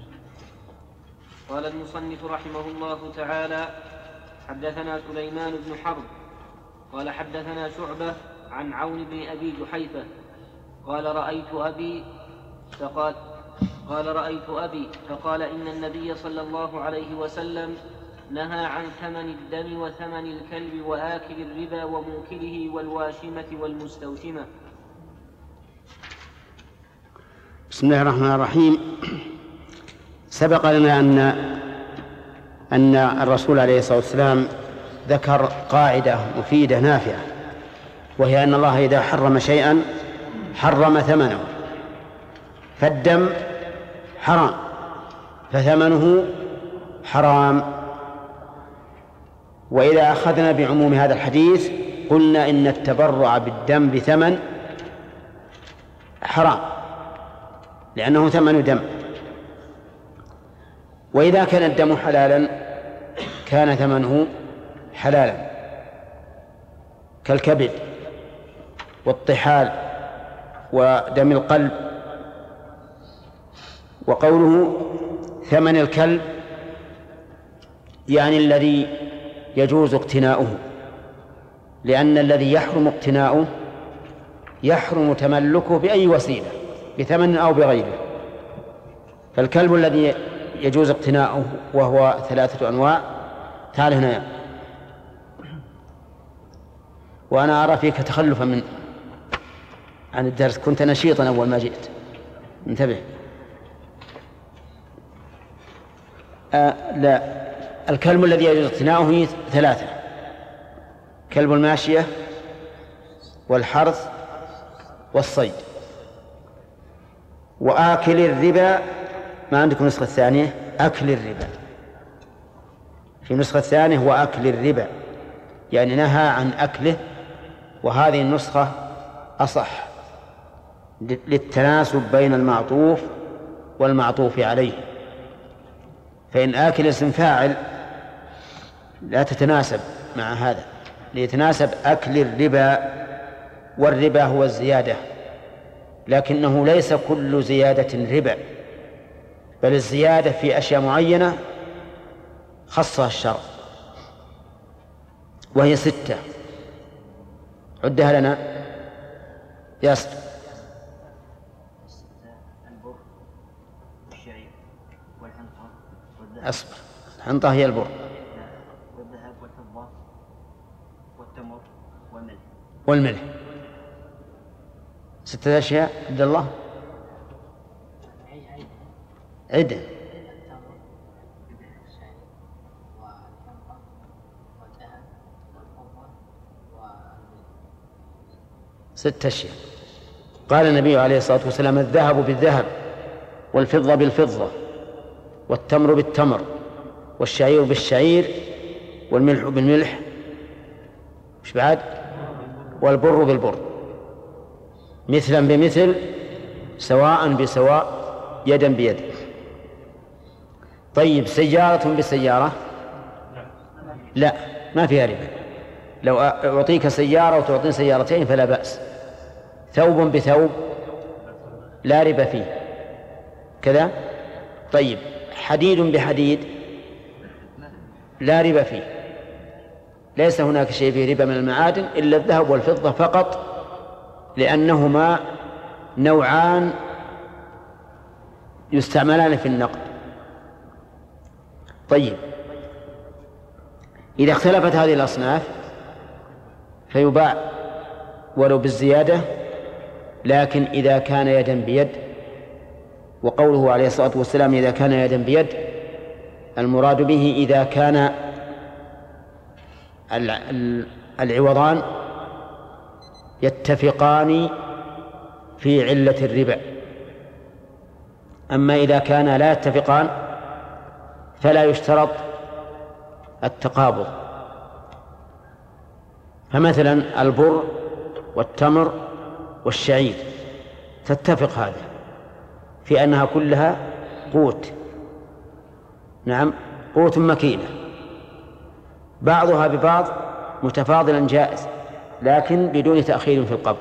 قال المصنف رحمه الله تعالى: حدثنا سليمان بن حرب قال حدثنا شعبة عن عون بن أبي جحيفة قال رأيت أبي فقال قال رأيت أبي فقال إن النبي صلى الله عليه وسلم نهى عن ثمن الدم وثمن الكلب وآكل الربا وموكله والواشمة والمستوشمة. بسم الله الرحمن الرحيم. سبق لنا أن أن الرسول عليه الصلاة والسلام ذكر قاعدة مفيدة نافعة، وهي أن الله إذا حرم شيئا حرم ثمنه، فالدم حرام فثمنه حرام. وإذا أخذنا بعموم هذا الحديث قلنا إن التبرع بالدم بثمن حرام لأنه ثمن دم. وإذا كان الدم حلالا كان ثمنه حلالا كالكبد والطحال ودم القلب. وقوله ثمن الكلب يعني الذي يجوز اقتناؤه، لأن الذي يحرم اقتناؤه يحرم تملكه بأي وسيلة بثمن أو بغيره. فالكلب الذي يجوز اقتناؤه وهو ثلاثة أنواع. تعال هنا، وأنا أرى فيك تخلفا من عن الدرس، كنت نشيطا أول ما جئت، انتبه. آه لا، الكلب الذي يجوز اقتناؤه ثلاثة: كلب الماشية والحرث والصيد. وآكل الربا، ما عندكم نسخة ثانية؟ أكل الربا. في نسخة ثانية هو أكل الربا، يعني نهى عن أكله، وهذه النسخة أصح للتناسب بين المعطوف والمعطوف عليه. فإن آكل اسم فاعل لا تتناسب مع هذا، ليتناسب أكل الربا، والربا هو الزيادة، لكنه ليس كل زيادة ربا، بل الزيادة في أشياء معينة خصها الشرع، وهي ستة. عدها لنا ياسر. البر والشعير والحنطة والذهب. أصبر، الحنطة هي البر والذهب والفضة والتمر والملح. والملح ستة أشياء. عبد الله عدة. ستة أشياء. قال النبي عليه الصلاة والسلام: الذهب بالذهب، والفضة بالفضة، والتمر بالتمر، والشعير بالشعير، والملح بالملح، مش بعد؟ والبر بالبر، مثلا بمثل، سواء بسواء، يدا بيد. طيب، سيارة بسيارة؟ لا، ما فيها ربا. لو أعطيك سيارة وتعطيني سيارتين فلا بأس. ثوب بثوب لا ربا فيه كذا. طيب، حديد بحديد لا ربا فيه. ليس هناك شيء فيه ربا من المعادن إلا الذهب والفضة فقط، لأنهما نوعان يستعملان في النقد. طيب، إذا اختلفت هذه الأصناف فيباع ولو بالزيادة، لكن إذا كان يدا بيد. وقوله عليه الصلاة والسلام: إذا كان يدا بيد، المراد به إذا كان العوضان يتفقان في علة الربا. أما إذا كان لا يتفقان فلا يشترط التقابض. فمثلا البر والتمر والشعير تتفق هذه في أنها كلها قوت، نعم قوت مكيلة، بعضها ببعض متفاضلا جائز لكن بدون تأخير في القبض.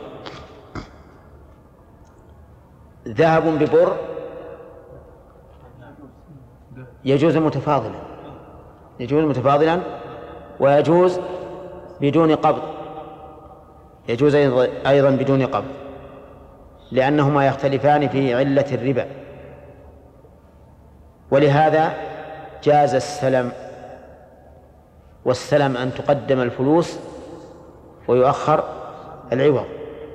ذهب ببر يجوز متفاضلا، يجوز متفاضلا ويجوز بدون قبض، يجوز أيضا بدون قبض، لأنهما يختلفان في علة الربا. ولهذا جاز السلم، والسلم أن تقدم الفلوس ويؤخر العوض.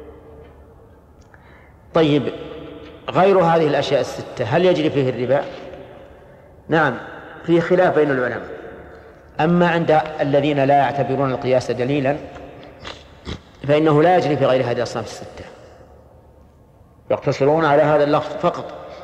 طيب غير هذه الأشياء الستة هل يجري فيه الربا؟ نعم فيه خلاف بين العلماء. أما عند الذين لا يعتبرون القياس دليلا فإنه لا يجري في غير هذه الأصناف الستة، يقتصرون على هذا اللفظ فقط.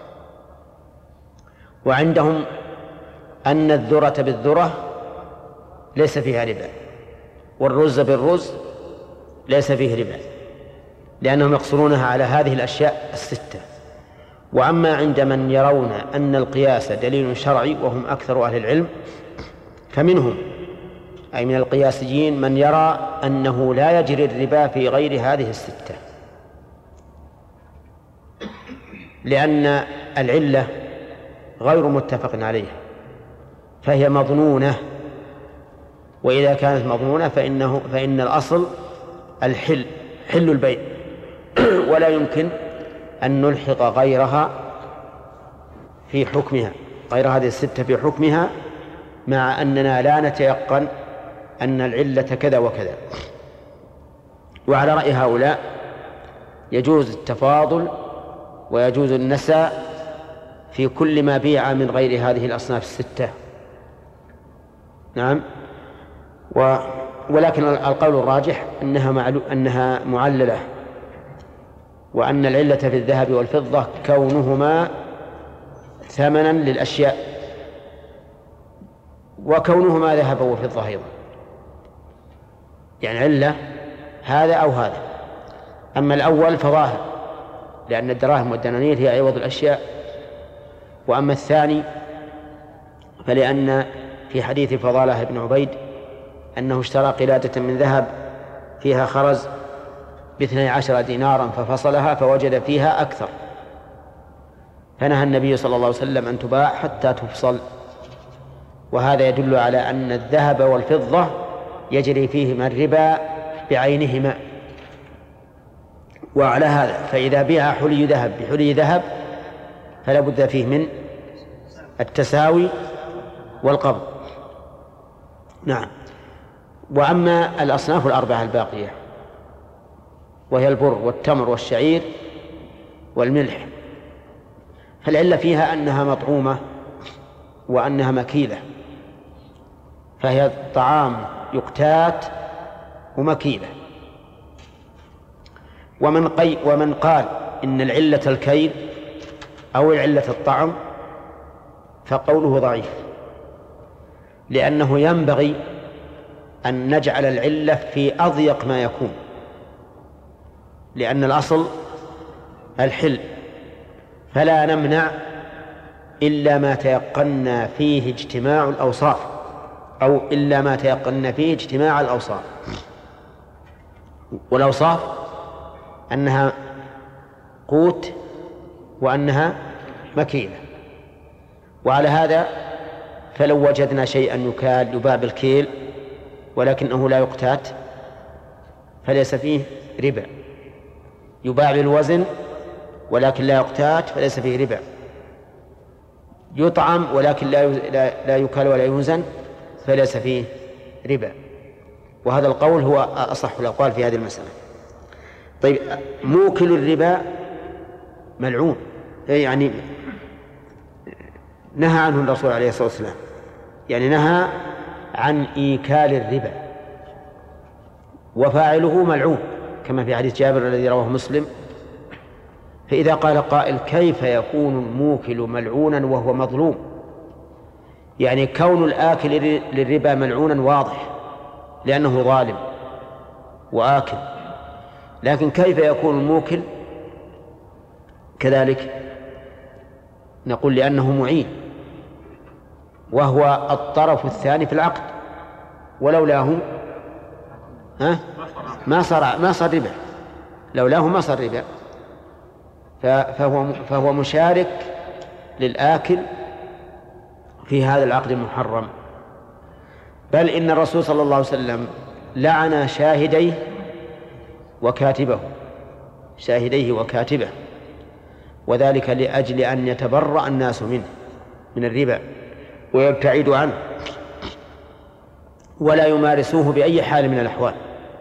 وعندهم أن الذرة بالذرة ليس فيها ربا، والرز بالرز ليس فيه ربا، لأنهم يقصرونها على هذه الأشياء الستة. وأما عند من يرون أن القياس دليل شرعي وهم أكثر أهل العلم فمنهم أي من القياسيين من يرى أنه لا يجري الربا في غير هذه الستة، لأن العلة غير متفق عليها فهي مظنونة، وإذا كانت مظنونة فإنه فإن الأصل الحل حل البيع ولا يمكن أن نلحق غيرها في حكمها، غير هذه الستة في حكمها، مع أننا لا نتيقن أن العلة كذا وكذا. وعلى رأي هؤلاء يجوز التفاضل ويجوز النساء في كل ما بيع من غير هذه الأصناف الستة. نعم. و ولكن القول الراجح أنها, معلو... أنها معللة، وأن العلة في الذهب والفضة كونهما ثمنا للأشياء، وكونهما ذهب وفضة أيضا، يعني علة هذا أو هذا. أما الأول فظاهر لأن الدراهم والدنانير هي عوض الأشياء، وأما الثاني فلأن في حديث فضالة بن عبيد أنه اشترى قلادة من ذهب فيها خرز باثني عشر دينارا ففصلها فوجد فيها أكثر، فنهى النبي صلى الله عليه وسلم أن تباع حتى تفصل. وهذا يدل على أن الذهب والفضة يجري فيهما الربا بعينهما. وعلى هذا فإذا بيع حلي ذهب بحلي ذهب فلا بد فيه من التساوي والقبض. نعم. وأما الأصناف الأربعة الباقية وهي البر والتمر والشعير والملح فالعلة فيها أنها مطعومة وأنها مكيلة، فهي طعام يقتات ومكيلة. ومن, قي ومن قال إن العلة الكيل أو العلة الطعم فقوله ضعيف، لأنه ينبغي أن نجعل العلة في أضيق ما يكون، لأن الأصل الحل، فلا نمنع إلا ما تيقنا فيه اجتماع الأوصاف، أو إلا ما تيقنا فيه اجتماع الأوصاف. والأوصاف أنها قوت وأنها مكيلة. وعلى هذا فلو وجدنا شيئا يكال يباع بالكيل ولكنه لا يقتات فليس فيه ربا، يباع بالوزن ولكن لا يقتات فليس فيه ربا، يطعم ولكن لا لا يكال ولا يوزن فليس فيه ربا. وهذا القول هو أصح الأقوال في هذه المسألة. طيب موكل الربا ملعون، يعني نهى عنه الرسول عليه الصلاة والسلام، يعني نهى عن إيكال الربا، وفاعله ملعون كما في حديث جابر الذي رواه مسلم. فإذا قال قائل كيف يكون الموكل ملعونا وهو مظلوم؟ يعني كون الآكل للربا ملعونا واضح لأنه ظالم، وآكل. لكن كيف يكون الموكل كذلك؟ نقول لأنه معين، وهو الطرف الثاني في العقد، ولولاه ها ما صار ما صار ربا، لولاه ما صار ربا، فهو فهو مشارك للآكل في هذا العقد المحرم. بل إن الرسول صلى الله عليه وسلم لعن شاهديه وكاتبه شاهديه وكاتبه وذلك لأجل أن يتبرأ الناس منه من الربا ويبتعدوا عنه ولا يمارسوه بأي حال من الأحوال.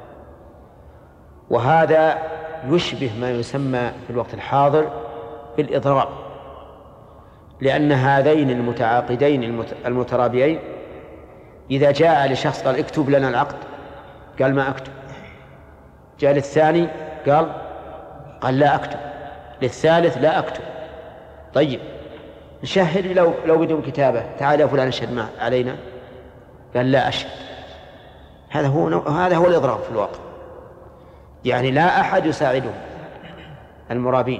وهذا يشبه ما يسمى في الوقت الحاضر بالإضرار، لأن هذين المتعاقدين المترابيين إذا جاء لشخص قال اكتب لنا العقد قال ما أكتب، جاء للثاني قال قال لا أكتب، للثالث لا أكتب. طيب نشهد لو لو بدون كتابة، تعال يا فلان اشهد ما علينا، قال لا أشهد. هذا هو هذا هو الإضرار في الواقع، يعني لا أحد يساعدهم المرابين.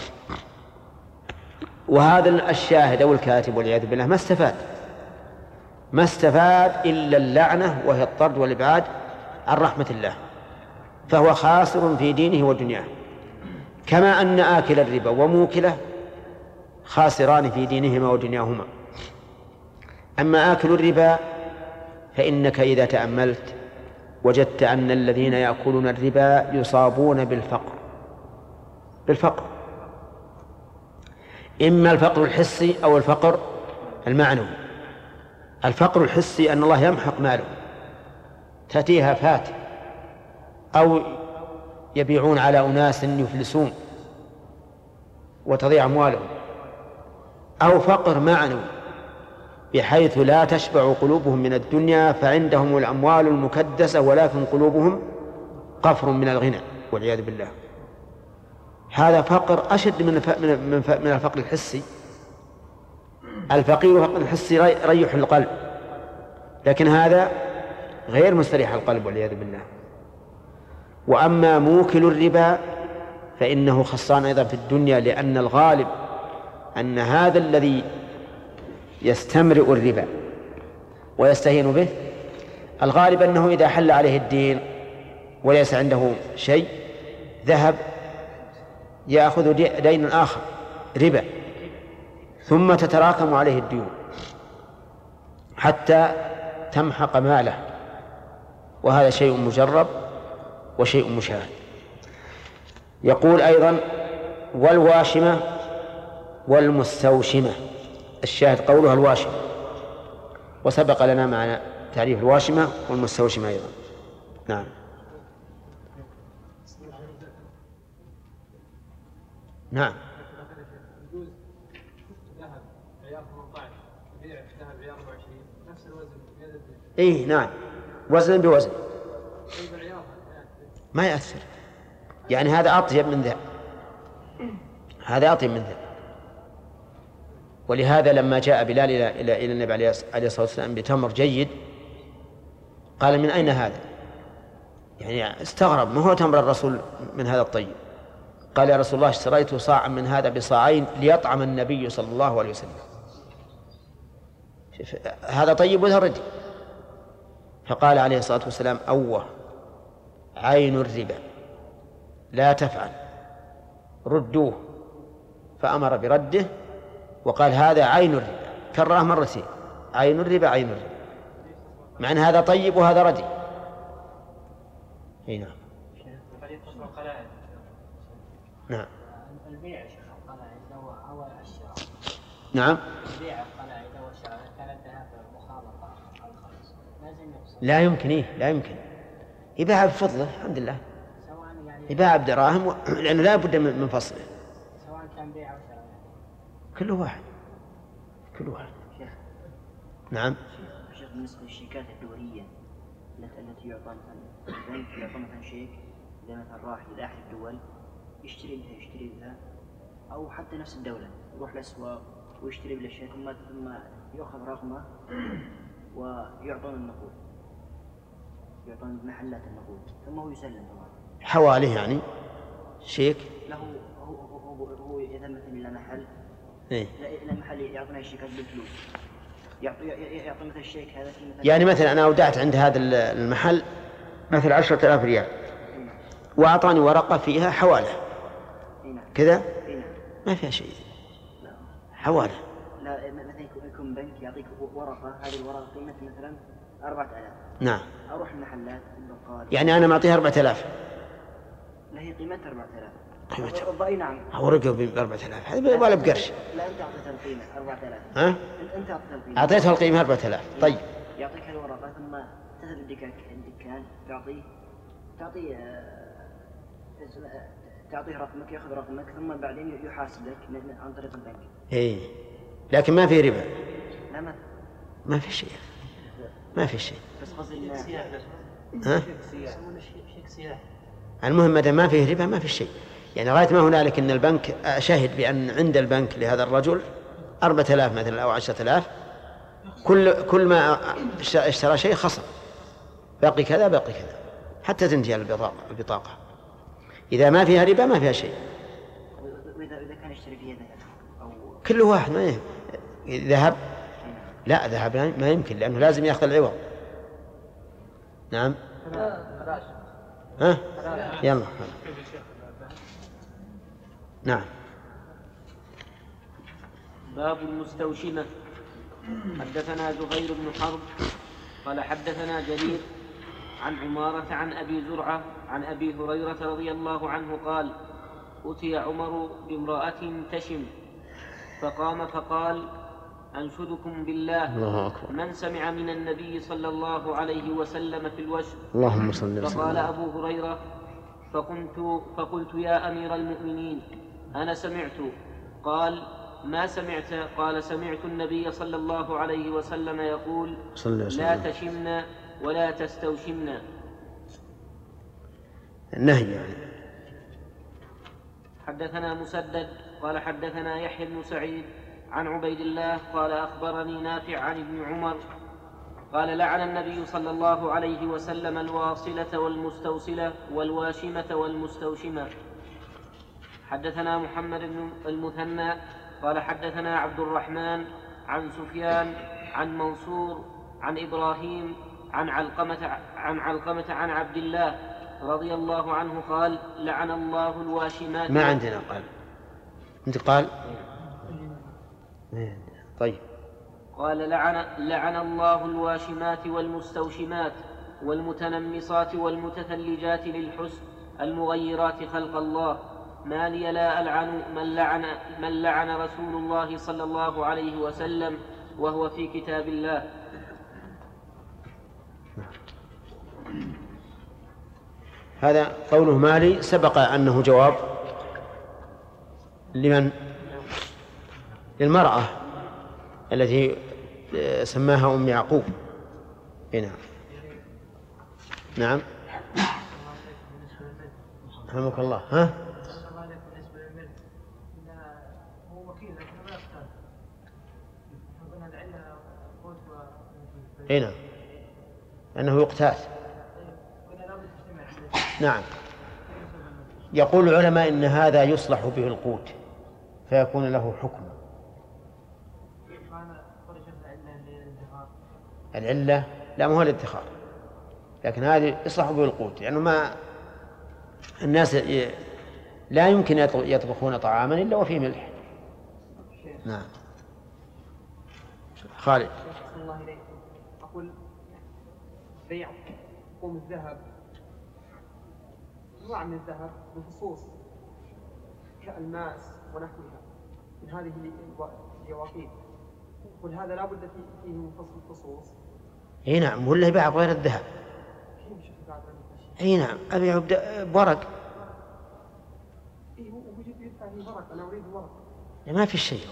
وهذا الشاهد أو الكاتب والعياذ بالله ما استفاد ما استفاد إلا اللعنة وهي الطرد والإبعاد عن رحمة الله، فهو خاسر في دينه ودنياه، كما أن آكل الربا وموكله خاسران في دينهما ودنياهما. أما آكل الربا فإنك إذا تأملت وجدت أن الذين يأكلون الربا يصابون بالفقر بالفقر إما الفقر الحسي أو الفقر المعنوي. الفقر الحسي أن الله يمحق ماله، تأتيها فات، أو يبيعون على أناس يفلسون وتضيع أموالهم، أو فقر معنوي بحيث لا تشبع قلوبهم من الدنيا من الأموال المكدسة ولكن قلوبهم قفر من الغنى والعياذ بالله. هذا فقر أشد من من الفقر الحسي. الفقير فقر الحسي يريح القلب، لكن هذا غير مستريح القلب والعياذ بالله. وأما موكل الربا فإنه خسران أيضا في الدنيا، لأن الغالب أن هذا الذي يستمرئ الربا ويستهين به الغالب أنه إذا حل عليه الدين وليس عنده شيء ذهب يأخذ دين آخر ربا، ثم تتراكم عليه الديون حتى تمحق ماله، وهذا شيء مجرب وشيء مشاهد. يقول أيضا والواشمة والمستوشمة، الشاهد قولها الواشمة، وسبق لنا معنا تعريف الواشمة والمستوشمة أيضا. نعم. نعم. يجوز ذهب عيار ثمانية عشر يبيع ذهب عيار أربعة وعشرين نفس الوزن بيد. إيه نعم، وزن بوزن ما يأثر، يعني هذا أطيب من ذا، هذا أطيب من ذا. ولهذا لما جاء بلال إلى إلى إلى النبي عليه الصلاة والسلام بتمر جيد قال من أين هذا؟ يعني استغرب، ما هو تمر الرسول من هذا الطيب؟ قال يا رسول الله اشتريت صاعا من هذا بصاعين ليطعم النبي صلى الله عليه وسلم. هذا طيب وهذا ردي. فقال عليه الصلاة والسلام أوه عين الربا لا تفعل، ردوه، فأمر برده وقال هذا عين الربا، كرره مرتين، عين الربا عين الربا، مع أن هذا طيب وهذا ردي. هنا نعم. البيع شيخ القلائد هو الشراء. نعم. البيع القلائد والشراء كانت ذهب مخالطة الخمس لازم يقصد. لا يمكن إيه لا يمكن يباع بفضله الحمد لله، يباع بدراهم و... لأنه لا بد من فصله، سواء كان بيع أو شراء كل واحد كل واحد. شيخ. نعم. شيخ بالنسبة للشيكات الدولية التي يعطى مثلا البنك يعطى مثلا شيك إذا مثلا راح إلى أحد الدول يشتري بها يشتري بها أو حتى نفس الدولة يروح الأسواق ويشتري بالأشياء ثم ثم يأخذ رقمه ويعطون النقود. يعطون محلات النقود ثم هو يسلم طبعا. حواله يعني شيك له هو هو هو, هو يذهب مثلا إلى محل إيه؟ إلى محل يعطينا الشيكات بالفلوس، يعطي يعطي مثلا الشيك هذا في مثلا يعني مثلا أنا أودعت عند هذا المحل مثل عشرة آلاف ريال وأعطاني ورقة فيها حوالة كذا ما فيها شيء حوالة. لا مثلا يكون بنك يعطيك ورقة، هذه الورقة قيمة مثلا أربعة آلاف. نعم. أروح المحلات البقال يعني أنا معطيها أربعة آلاف. لا هي قيمتها أربعة آلاف. قيمتها. أي نعم. ورقة بأربعة آلاف هذا ولا بقرش. لا أنت أعطيتها القيمة أربعة آلاف. ها؟ أنت أعطيتها القيمة. أعطيتها القيمة أربعة آلاف. طيب. يعطيك الورقة ثم تذهب الدكان الدكان تعطيه تعطيه تعطيه رقمك يأخذ رقمك ثم بعدين يحاسبك عن طريق البنك. إيه. لكن ما في ربا. لا ما. ما في شيء. ما في شيء. بس قصدي ها؟ شيك سياح. المهم ما دام ما فيه ربا ما في شيء. يعني غاية ما هنالك أن البنك شهد بأن عند البنك لهذا الرجل أربعة آلاف مثلا أو عشرة آلاف، كل كل ما اشترى شيء خصم باقي كذا باقي كذا حتى تنتهي البطاقة البطاقة. إذا ما فيها ربا ما فيها شيء. وإذا إذا كان يشتري فيها ذهب أو كل واحد ما يه... ذهب لا ذهب ما يمكن لأنه لازم يأخذ العوض. نعم. ها؟ يلا. نعم. باب المستوشمة. حدثنا زهير بن حرب قال حدثنا جرير عن عمارة عن أبي زرعة عن أبي هريرة رضي الله عنه قال أتي عمر بامرأة تشم فقام فقال أنشدكم بالله الله أكبر. من سمع من النبي صلى الله عليه وسلم في الوشم. اللهم صل وسلم. فقال أبو هريرة فقلت, فقلت يا أمير المؤمنين أنا سمعت. قال ما سمعت؟ قال سمعت النبي صلى الله عليه وسلم يقول لا تشمنا ولا تستوشمنا. النهي يعني. حدثنا مسدد قال حدثنا يحيى بن سعيد عن عبيد الله قال أخبرني نافع عن ابن عمر قال لعن النبي صلى الله عليه وسلم الواصلة والمستوصلة والواشمة والمستوشمة. حدثنا محمد بن المثنى قال حدثنا عبد الرحمن عن سفيان عن منصور عن إبراهيم عن علقمة عن علقمة عن عبد الله رضي الله عنه قال لعن الله الواشمات. ما عندنا قال. أنت قال. طيب. قال لعن لعن الله الواشمات والمستوشمات والمتنمصات والمتثلجات للحسن المغيرات خلق الله. ما لي لا ألعن من لعن من لعن رسول الله صلى الله عليه وسلم وهو في كتاب الله. هذا قوله مالي سبق أنه جواب لمن؟ للمرأة التي سماها أم يعقوب. هنا نعم. رحمك الله. ها؟ هنا أنه يقتات. نعم. يقول العلماء إن هذا يصلح به القوت فيكون له حكم. العلة لا مو هو الادخار، لكن هذه يصلح به القوت لأنه يعني ما الناس لا يمكن يطبخون طعاما إلا وفيه ملح. نعم. خالد. الله إليكم. أقول بيع قوم الذهب نوع من الذهب بخصوص كالماس ونحوها من هذه اليواقيت، ولهذا لا بد فيه من فصل الخصوص. اي نعم. ولا يباع بغير الذهب. اي نعم. ابيع بورق. اي هو يدفع لي ورق، انا اريد ورق. ما في شيء.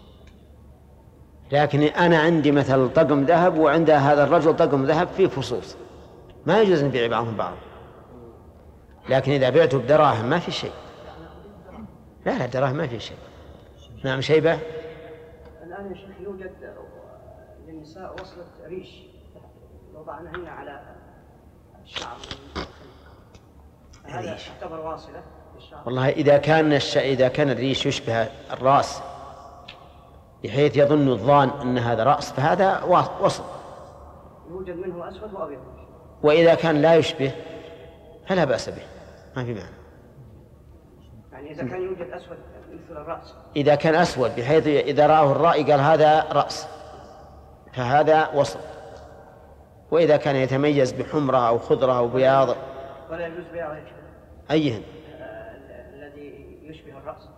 لكن انا عندي مثل طقم ذهب وعند هذا الرجل طقم ذهب فيه فصوص، ما يجوز نبيع بعضهم بعض. لكن اذا بعته بدراهم ما في شيء. لا لا دراهم ما في شيء. نعم. شيبة. الآن يا شيخ يوجد للنساء وصلة ريش وضعناها على الريش تعتبر واصلة بالشعر؟ والله إذا كان الش... إذا كان الريش يشبه الرأس بحيث يظن الظان أن هذا رأس فهذا وصل، يوجد منه أسود وأبيض. وإذا كان لا يشبه فلا بأس به، ما في معنى. يعني إذا كان يوجد أسود مثل الرأس، إذا كان أسود بحيث إذا رآه الرائي قال هذا رأس فهذا وصل، وإذا كان يتميز بحمرة أو خضرة أو بياض ولا يجوز بياض أيهن الذي يشبه الرأس.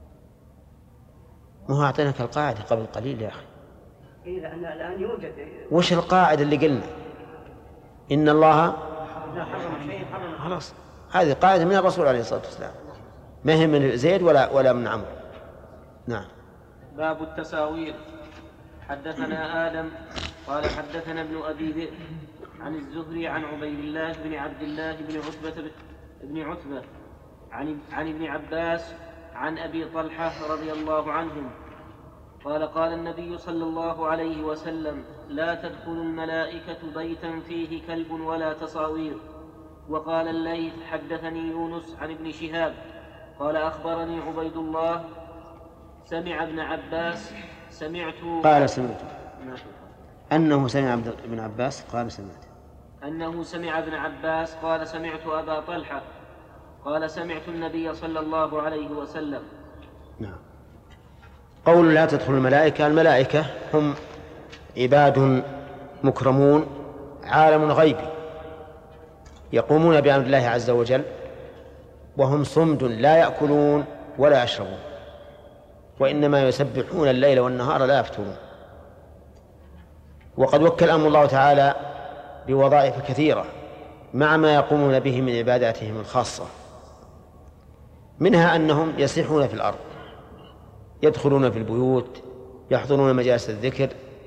ما هو أعطيناك القاعدة قبل قليل يا أخي. إيه لأن الآن يوجد. وش القاعدة اللي قلنا؟ إن الله إذا حرم شيء حرم. خلاص، هذه قاعدة من الرسول عليه الصلاة والسلام، ما هي من زيد ولا ولا من عمرو. نعم. باب التساوير. حدثنا آدم قال حدثنا ابن أبي ذئب عن الزهري عن عبيد الله بن عبد الله بن عتبة بن عتبة عن عن ابن عباس عن أبي طلحة رضي الله عنهم قال قال النبي صلى الله عليه وسلم: لا تدخل الملائكة بيتا فيه كلب ولا تصاوير. وقال الليث حدثني يونس عن ابن شهاب قال أخبرني عبيد الله سمع ابن عباس سمعت قال سمعت أنه سمع ابن عباس قال سمعت أنه سمع ابن عباس قال سمعت أبا طلحة قال سمعت النبي صلى الله عليه وسلم. نعم. قول لا تدخل الملائكة، الملائكة هم عباد مكرمون عالم غيبي يقومون بأمر الله عز وجل، وهم صمد لا يأكلون ولا يشربون، وإنما يسبحون الليل والنهار لا يفترون. وقد وكلهم الله تعالى بوظائف كثيرة مع ما يقومون به من عباداتهم الخاصة، منها أنهم يسيحون في الأرض، يدخلون في البيوت، يحضرون مجالس الذكر.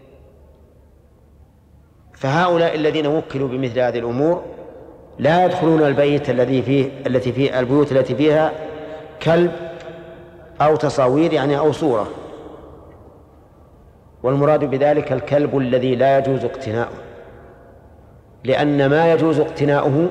فهؤلاء الذين وكلوا بمثل هذه الأمور لا يدخلون البيت الذي فيه التي فيه البيوت التي فيها كلب أو تصاوير يعني أو صورة، والمراد بذلك الكلب الذي لا يجوز اقتناؤه، لأن ما يجوز اقتناؤه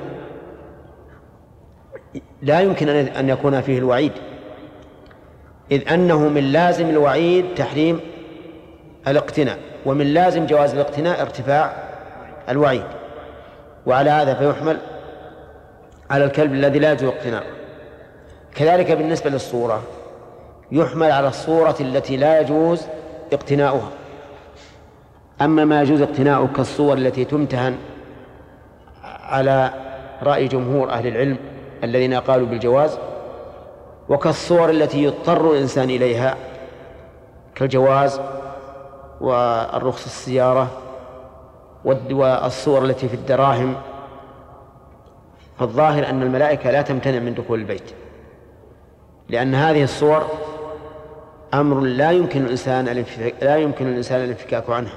لا يمكن أن يكون فيه الوعيد، إذ أنه من لازم الوعيد تحريم الاقتناء، ومن لازم جواز الاقتناء ارتفاع الوعيد، وعلى هذا فيحمل على الكلب الذي لا يجوز اقتناؤه. كذلك بالنسبة للصورة يحمل على الصورة التي لا يجوز اقتناؤها. أما ما يجوز اقتناؤه كالصور التي تمتهن على رأي جمهور أهل العلم الذين قالوا بالجواز، وكالصور التي يضطر الإنسان إليها كالجواز والرخص السيارة والصور التي في الدراهم، فالظاهر أن الملائكة لا تمتنع من دخول البيت، لأن هذه الصور أمر لا يمكن الإنسان لا يمكن الإنسان الانفكاك عنها،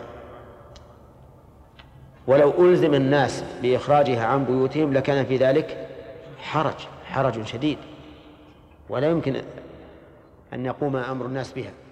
ولو ألزم الناس بإخراجها عن بيوتهم لكان في ذلك حرج حرج شديد، ولا يمكن أن يقوم أمر الناس بها.